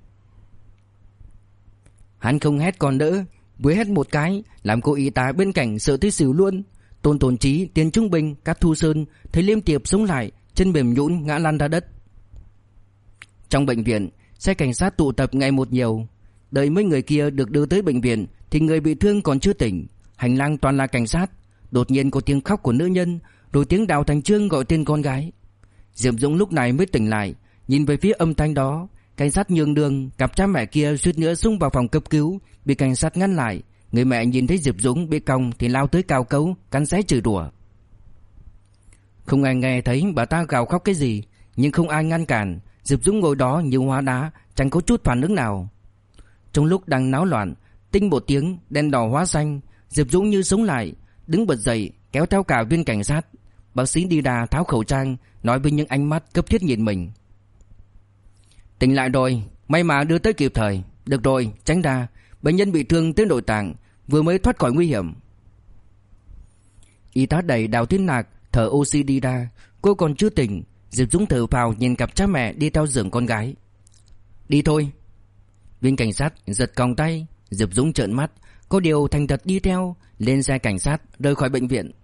Hắn không hét còn đỡ, vừa hét một cái làm cô y tá bên cạnh sợ tới xỉu luôn. Tôn Tồn Chí, Tiền Trung Bình, Cát Thu Sơn thấy Liêm Tiệp sống lại, chân mềm nhũn ngã lăn ra đất. Trong bệnh viện, xe cảnh sát tụ tập ngày một nhiều. Đợi mấy người kia được đưa tới bệnh viện thì người bị thương còn chưa tỉnh. Hành lang toàn là cảnh sát. Đột nhiên có tiếng khóc của nữ nhân, rồi tiếng Đào Thành Trương gọi tên con gái. Diệp Dũng lúc này mới tỉnh lại, nhìn về phía âm thanh đó. Cảnh sát nhường đường, cặp cha mẹ kia suýt nữa xông vào phòng cấp cứu, bị cảnh sát ngăn lại. Người mẹ nhìn thấy Diệp Dũng bị còng thì lao tới cào cấu, cắn xé chửi đùa. Không ai nghe thấy bà ta gào khóc cái gì, nhưng không ai ngăn cản. Diệp Dũng ngồi đó như hóa đá, chẳng có chút phản ứng nào. Trong lúc đang náo loạn, tinh một tiếng, đèn đỏ hóa xanh. Diệp Dũng như sống lại, đứng bật dậy, kéo theo cả viên cảnh sát. Bác sĩ đi đà tháo khẩu trang, nói với những ánh mắt cấp thiết nhìn mình. Tỉnh lại rồi, may mà đưa tới kịp thời. Được rồi, tránh ra, bệnh nhân bị thương tới nội tạng, vừa mới thoát khỏi nguy hiểm. Y tá đẩy Đào Thiên Nạc thở oxy đi ra, cô còn chưa tỉnh. Diệp Dũng thở phào nhìn cặp cha mẹ đi theo giường con gái. Đi thôi. Viên cảnh sát giật còng tay. Diệp Dũng trợn mắt, có điều thành thật đi theo. Lên xe cảnh sát rời khỏi bệnh viện.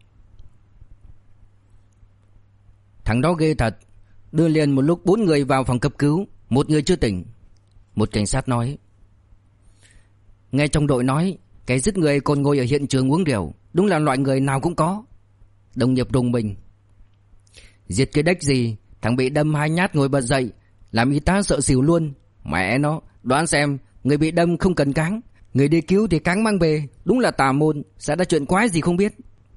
Thằng đó ghê thật, đưa liền một lúc 4 người vào phòng cấp cứu, 1 người chưa tỉnh. Một cảnh sát nói. Nghe trong đội nói, cái giết người còn ngồi ở hiện trường uống rượu, đúng là loại người nào cũng có. Đồng nghiệp rùng mình. Giết cái đếch gì, thằng bị đâm 2 nhát ngồi bật dậy, làm y tá sợ xỉu luôn. Mẹ nó, đoán xem, người bị đâm không cần cáng, người đi cứu thì cáng mang về, đúng là tà môn, sẽ ra chuyện quái gì không biết.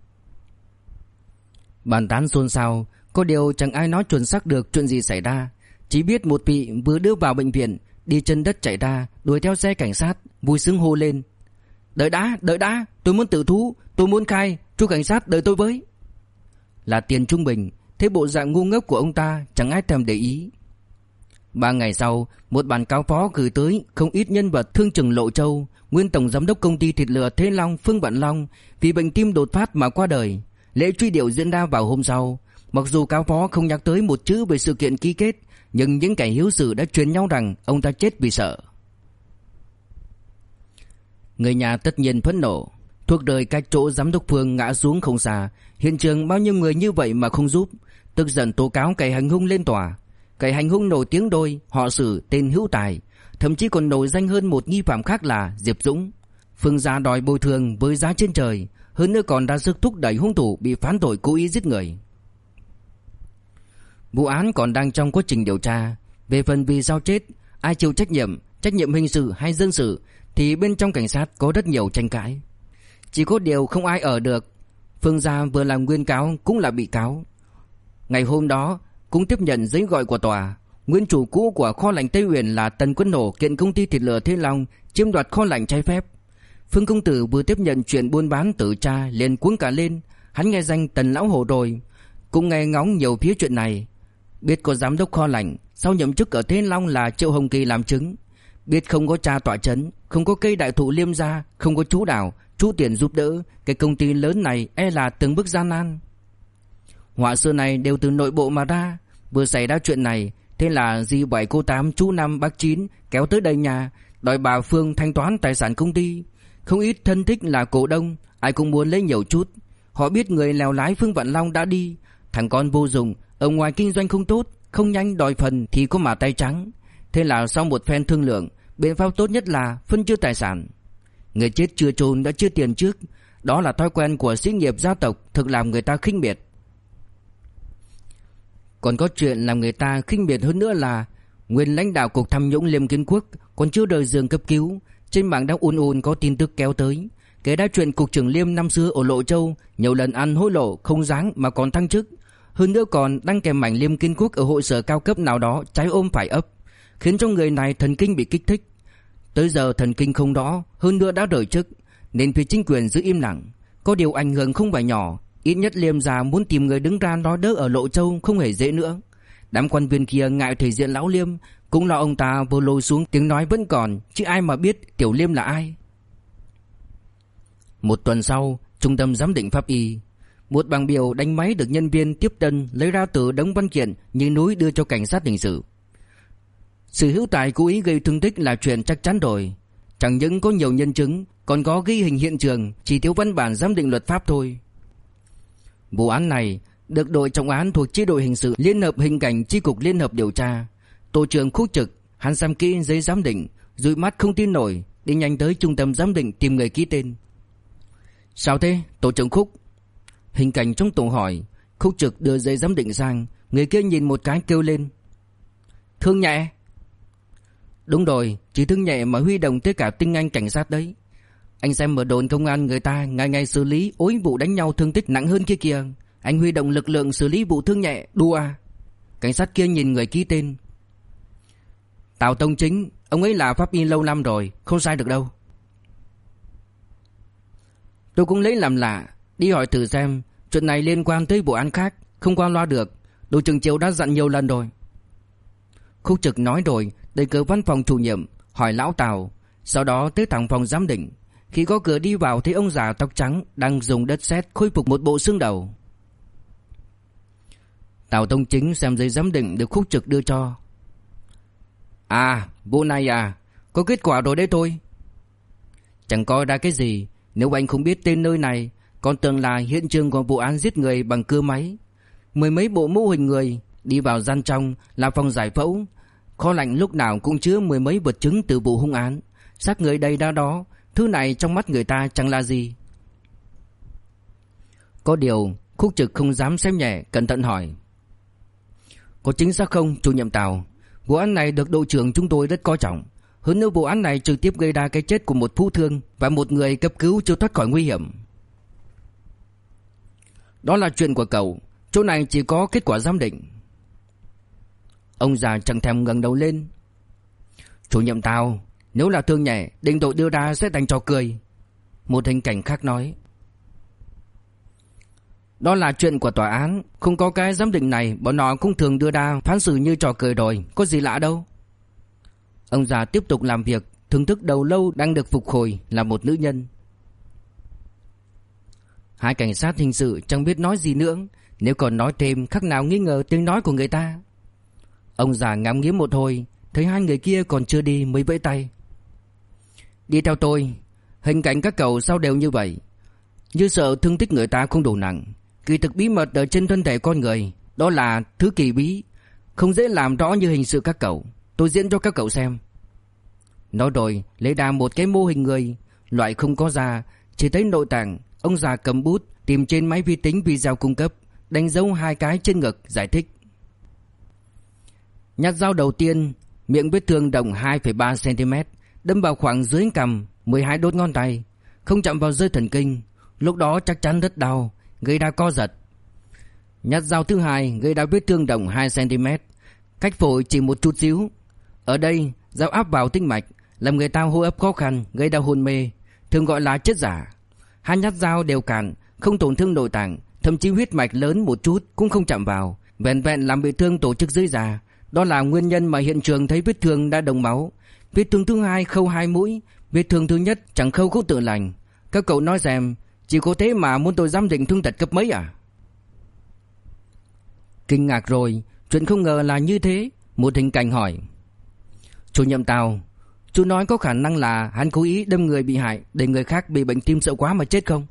Bàn tán xôn xao, có điều chẳng ai nói chuẩn xác được chuyện gì xảy ra. Chỉ biết một vị vừa đưa vào bệnh viện, đi chân đất chạy ra, đuổi theo xe cảnh sát, vui sướng hô lên. Đợi đã, tôi muốn tự thú, tôi muốn khai, chú cảnh sát đợi tôi với. Là Tiền Trung Bình, thấy bộ dạng ngu ngốc của ông ta chẳng ai thèm để ý. 3 ngày sau, một bản cáo phó gửi tới không ít nhân vật thương chừng Lộ Châu, nguyên tổng giám đốc công ty thịt lửa Thế Long Phương Vạn Long vì bệnh tim đột phát mà qua đời. Lễ truy điệu diễn ra vào hôm sau. Mặc dù cáo phó không nhắc tới một chữ về sự kiện ký kết, nhưng những kẻ hiếu sự đã truyền nhau rằng ông ta chết vì sợ. Người nhà tất nhiên phẫn nộ. Thuốc đời cách chỗ giám đốc Phương ngã xuống không xa, hiện trường bao nhiêu người như vậy mà không giúp, tức giận tố cáo kẻ hành hung lên tòa. Kẻ hành hung nổi tiếng đôi, họ Sử tên Hữu Tài, thậm chí còn nổi danh hơn một nghi phạm khác là Diệp Dũng. Phương gia đòi bồi thường với giá trên trời, hơn nữa còn ra sức thúc đẩy hung thủ bị phán tội cố ý giết người. Vụ án còn đang trong quá trình điều tra. Về phần vì sao chết, ai chịu trách nhiệm hình sự hay dân sự, thì bên trong cảnh sát có rất nhiều tranh cãi. Chỉ có điều không ai ở được. Phương gia vừa làm nguyên cáo cũng là bị cáo. Ngày hôm đó cũng tiếp nhận giấy gọi của tòa. Nguyên chủ cũ của kho lạnh Tây Uyển là Tần Quân Nổ kiện công ty thịt lửa Thế Long chiếm đoạt kho lạnh trái phép. Phương công tử vừa tiếp nhận chuyện buôn bán từ cha liền cuống cả lên. Hắn nghe danh Tần lão hồ rồi, cũng nghe ngóng nhiều phía chuyện này. Biết có giám đốc kho lạnh sau nhậm chức ở Thế Long là Triệu Hồng Kỳ làm chứng, biết không có cha tọa chấn, không có cây đại thụ Liêm gia, không có chú Đào, chú Tiền giúp đỡ, cái công ty lớn này e là từng bước gian nan. Họa xưa này đều từ nội bộ mà ra. Vừa xảy ra chuyện này, thế là dì 7 cô 8 chú 5 bác 9 kéo tới đây nhà, đòi bà Phương thanh toán tài sản công ty. Không ít thân thích là cổ đông, ai cũng muốn lấy nhiều chút. Họ biết người lèo lái Phương Vạn Long đã đi, thằng con vô dụng, ở ngoài kinh doanh không tốt, không nhanh đòi phần thì có mà tay trắng. Thế là sau một phen thương lượng, biện pháp tốt nhất là phân chia tài sản. Người chết chưa chôn đã chia tiền trước, đó là thói quen của xí nghiệp gia tộc, thực làm người ta khinh miệt. Còn có chuyện làm người ta khinh miệt hơn nữa là nguyên lãnh đạo cục tham nhũng Liêm Kiến Quốc còn chưa rời giường cấp cứu. Trên mạng đang ùn có tin tức kéo tới, kể ra chuyện cục trưởng Liêm năm xưa ở Lộ Châu nhiều lần ăn hối lộ không dáng mà còn thăng chức, hơn nữa còn đăng kèm ảnh Liêm Kiến Quốc ở hội sở cao cấp nào đó trái ôm phải ấp, khiến cho người này thần kinh bị kích thích. Tới giờ thần kinh không đó, hơn nữa đã rời chức, nên phía chính quyền giữ im lặng. Có điều ảnh hưởng không phải nhỏ, ít nhất Liêm gia muốn tìm người đứng ra nói đỡ ở Lộ Châu không hề dễ nữa. Đám quan viên kia ngại thể diện lão Liêm, cũng lo ông ta vừa lôi xuống tiếng nói vẫn còn, chứ ai mà biết tiểu Liêm là ai. Một tuần sau, trung tâm giám định pháp y, Một bảng biểu đánh máy được nhân viên tiếp tân lấy ra từ đống văn kiện như núi đưa cho cảnh sát hình sự. Sử Hữu Tài cố ý gây thương tích là chuyện chắc chắn rồi. Chẳng những có nhiều nhân chứng, còn có ghi hình hiện trường, chỉ thiếu văn bản giám định luật pháp thôi. Vụ án này được đội trọng án thuộc chi đội hình sự liên hợp hình cảnh chi cục liên hợp điều tra. Tổ trưởng Khúc Trực, hắn xem kỹ giấy giám định, dụi mắt không tin nổi, đi nhanh tới trung tâm giám định tìm người ký tên. Sao thế, tổ trưởng Khúc? Hình cảnh trong tổ hỏi. Khúc Trực đưa giấy giám định sang, người kia nhìn một cái kêu lên: Thương nhẹ. Đúng rồi, chỉ thương nhẹ mà huy động tới cả tinh anh cảnh sát đấy. Anh xem ở đồn công an người ta ngày ngày xử lý ối vụ đánh nhau thương tích nặng hơn kia kìa. Anh huy động lực lượng xử lý vụ thương nhẹ, đùa à? Cảnh sát kia nhìn người ký tên. Tào Tông Chính, ông ấy là pháp y lâu năm rồi, không sai được đâu. Tôi cũng lấy làm lạ, đi hỏi thử xem, chuyện này liên quan tới vụ án khác, không qua loa được. Đội trưởng Triệu đã dặn nhiều lần rồi. Khúc Trực nói rồi, đẩy cửa văn phòng chủ nhiệm, hỏi lão Tào, sau đó tới thẳng phòng giám định. Khi có cửa đi vào thấy ông già tóc trắng đang dùng đất sét khôi phục một bộ xương đầu. Tào Tông Chính xem giấy giám định được Khúc Trực đưa cho. À, vụ này à, có kết quả rồi đấy thôi. Chẳng coi ra cái gì, nếu anh không biết tên nơi này, còn tưởng là hiện trường của vụ án giết người bằng cưa máy. Mười mấy bộ mô hình người, đi vào gian trong là phòng giải phẫu. Kho lạnh lúc nào cũng chứa mười mấy vật chứng từ vụ hung án. Xác người đầy đá đó, thứ này trong mắt người ta chẳng là gì. Có điều Khúc Trực không dám xem nhẹ, cẩn thận hỏi: Có chính xác không, chủ nhiệm Tào? Vụ án này được đội trưởng chúng tôi rất coi trọng. Hơn nữa vụ án này trực tiếp gây ra cái chết của một phú thương và một người cấp cứu chưa thoát khỏi nguy hiểm. Đó là chuyện của cậu, chỗ này chỉ có kết quả giám định. Ông già chẳng thèm ngẩng đầu lên. Chủ nhiệm Tào, nếu là thương nhẹ, định tội đưa ra sẽ thành trò cười. Một hình cảnh khác nói. Đó là chuyện của tòa án, không có cái giám định này, bọn họ cũng thường đưa ra phán xử như trò cười rồi, có gì lạ đâu. Ông già tiếp tục làm việc, thưởng thức đầu lâu đang được phục hồi là một nữ nhân. Hai cảnh sát hình sự chẳng biết nói gì nữa, nếu còn nói thêm khác nào nghi ngờ tiếng nói của người ta. Ông già ngắm nghía một hồi, thấy hai người kia còn chưa đi mới vẫy tay. Đi theo tôi, hình cảnh các cậu sao đều như vậy? Như sợ thương tích người ta không đủ nặng. Kỳ thực bí mật ở trên thân thể con người, đó là thứ kỳ bí, không dễ làm rõ như hình sự các cậu. Tôi diễn cho các cậu xem. Nói rồi lấy ra một cái mô hình người, loại không có da, chỉ thấy nội tạng. Ông già cầm bút tìm trên máy vi tính video cung cấp, đánh dấu hai cái trên ngực, giải thích. Nhát dao đầu tiên, miệng vết thương rộng 2,3 cm, đâm vào khoảng dưới cằm, 12 đốt ngón tay, không chạm vào dây thần kinh, lúc đó chắc chắn rất đau, gây ra co giật. Nhát dao thứ hai gây ra vết thương rộng 2 cm, cách phổi chỉ một chút xíu. Ở đây, dao áp vào tĩnh mạch, làm người ta hô hấp khó khăn, gây ra hôn mê, thường gọi là chết giả. Hai nhát dao đều cản, không tổn thương nội tạng, thậm chí huyết mạch lớn một chút cũng không chạm vào, vẹn vẹn làm bị thương tổ chức dưới da. Đó là nguyên nhân mà hiện trường thấy vết thương đã đông máu. Vết thương thứ hai khâu 2 mũi, vết thương thứ nhất chẳng khâu cũng tự lành. Các cậu nói xem, chỉ có thế mà muốn tôi giám định thương tật cấp mấy à? Kinh ngạc rồi, chuyện không ngờ là như thế. Một hình cảnh hỏi. Chủ nhiệm Tào, chú nói có khả năng là hắn cố ý đâm người bị hại để người khác bị bệnh tim sợ quá mà chết không?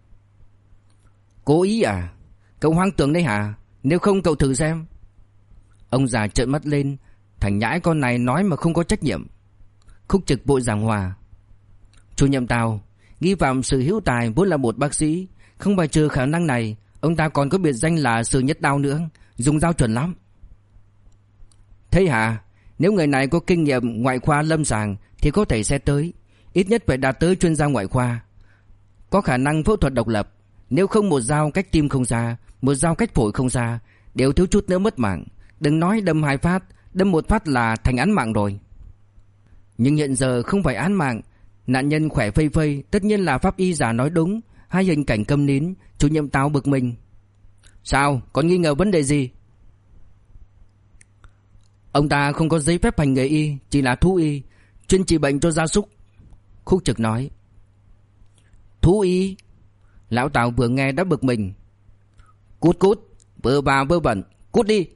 Cố ý à? Cậu hoang tưởng đấy hả? Nếu không cậu thử xem. Ông già trợn mắt lên, thằng nhãi con này nói mà không có trách nhiệm. Khúc Trực vội giảng hòa. Chủ nhiệm Tào, nghi phạm Sử Hữu Tài vốn là một bác sĩ, không bài trừ khả năng này. Ông ta còn có biệt danh là Sử Nhất Đao nữa, dùng dao chuẩn lắm. Thế hả? Nếu người này có kinh nghiệm ngoại khoa lâm sàng thì có thể sẽ tới, ít nhất phải đạt tới chuyên gia ngoại khoa. Có khả năng phẫu thuật độc lập, nếu không một dao cách tim không xa, một dao cách phổi không xa, đều thiếu chút nữa mất mạng. Đừng nói đâm 2 phát, đâm 1 phát là thành án mạng rồi. Nhưng hiện giờ không phải án mạng, nạn nhân khỏe phây phây, tất nhiên là pháp y giả nói đúng. Hai hình cảnh câm nín, chủ nhiệm Tào bực mình. Sao, còn nghi ngờ vấn đề gì? Ông ta không có giấy phép hành nghề y, chỉ là thú y, chuyên trị bệnh cho gia súc. Khúc Trực nói. Thú y? Lão Tào vừa nghe đã bực mình. Cút cút, vơ vào vơ vẩn, cút đi.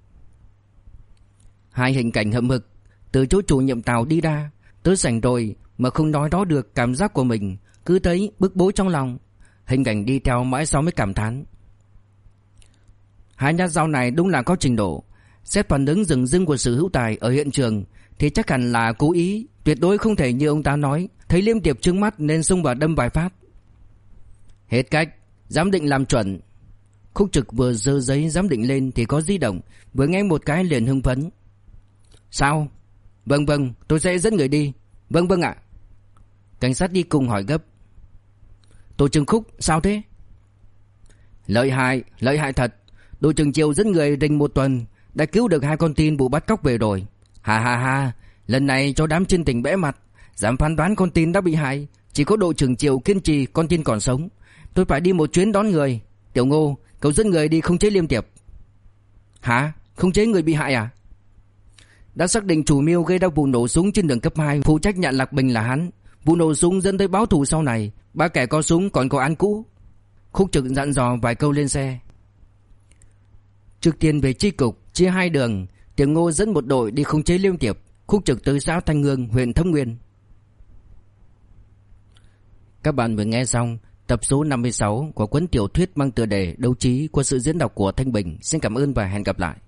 Hai hình cảnh hậm hực từ chỗ chủ nhiệm Tào đi ra. Tới sảnh rồi mà không nói đó được cảm giác của mình, cứ thấy bức bối trong lòng. Hình cảnh đi theo mãi sau mới cảm thán. Hai nhát dao này đúng là có trình độ. Xét phản ứng dửng dưng của Sử Hữu Tài ở hiện trường thì chắc hẳn là cố ý, tuyệt đối không thể như ông ta nói, thấy Liêm Tiệp trừng mắt nên xông vào đâm vài phát. Hết cách, giám định làm chuẩn. Khúc Trực vừa giơ giấy giám định lên thì có di động, vừa nghe một cái liền hưng phấn. Sao? Vâng vâng, tôi sẽ dẫn người đi. Vâng vâng ạ. Cảnh sát đi cùng hỏi gấp. Tổ trưởng Khúc, sao thế? Lợi hại thật. Đội trưởng Triều dẫn người rình một tuần, đã cứu được 2 con tin vụ bắt cóc về rồi. Ha ha ha, lần này cho đám trên tỉnh bẽ mặt, dám phán đoán con tin đã bị hại. Chỉ có đội trưởng Triều kiên trì con tin còn sống. Tôi phải đi một chuyến đón người. Tiểu Ngô, cậu dẫn người đi khống chế Liêm Tiệp. Hả? Khống chế người bị hại à? Đã xác định chủ mưu gây ra vụ nổ súng trên đường cấp 2, phụ trách nhận Lạc Bình là hắn. Vụ nổ súng dẫn tới báo thù sau này, 3 kẻ có súng còn có án cũ. Khúc Trực dặn dò vài câu lên xe. Trước tiên về chi cục, chia 2 đường. Tiểu Ngô dẫn một đội đi khống chế Liêm Tiệp, Khúc Trực tới xã Thanh Hương, huyện Thâm Nguyên. Các bạn vừa nghe xong tập số 56 của cuốn tiểu thuyết mang tựa đề Đấu trí qua sự diễn đọc của Thanh Bình. Xin cảm ơn và hẹn gặp lại.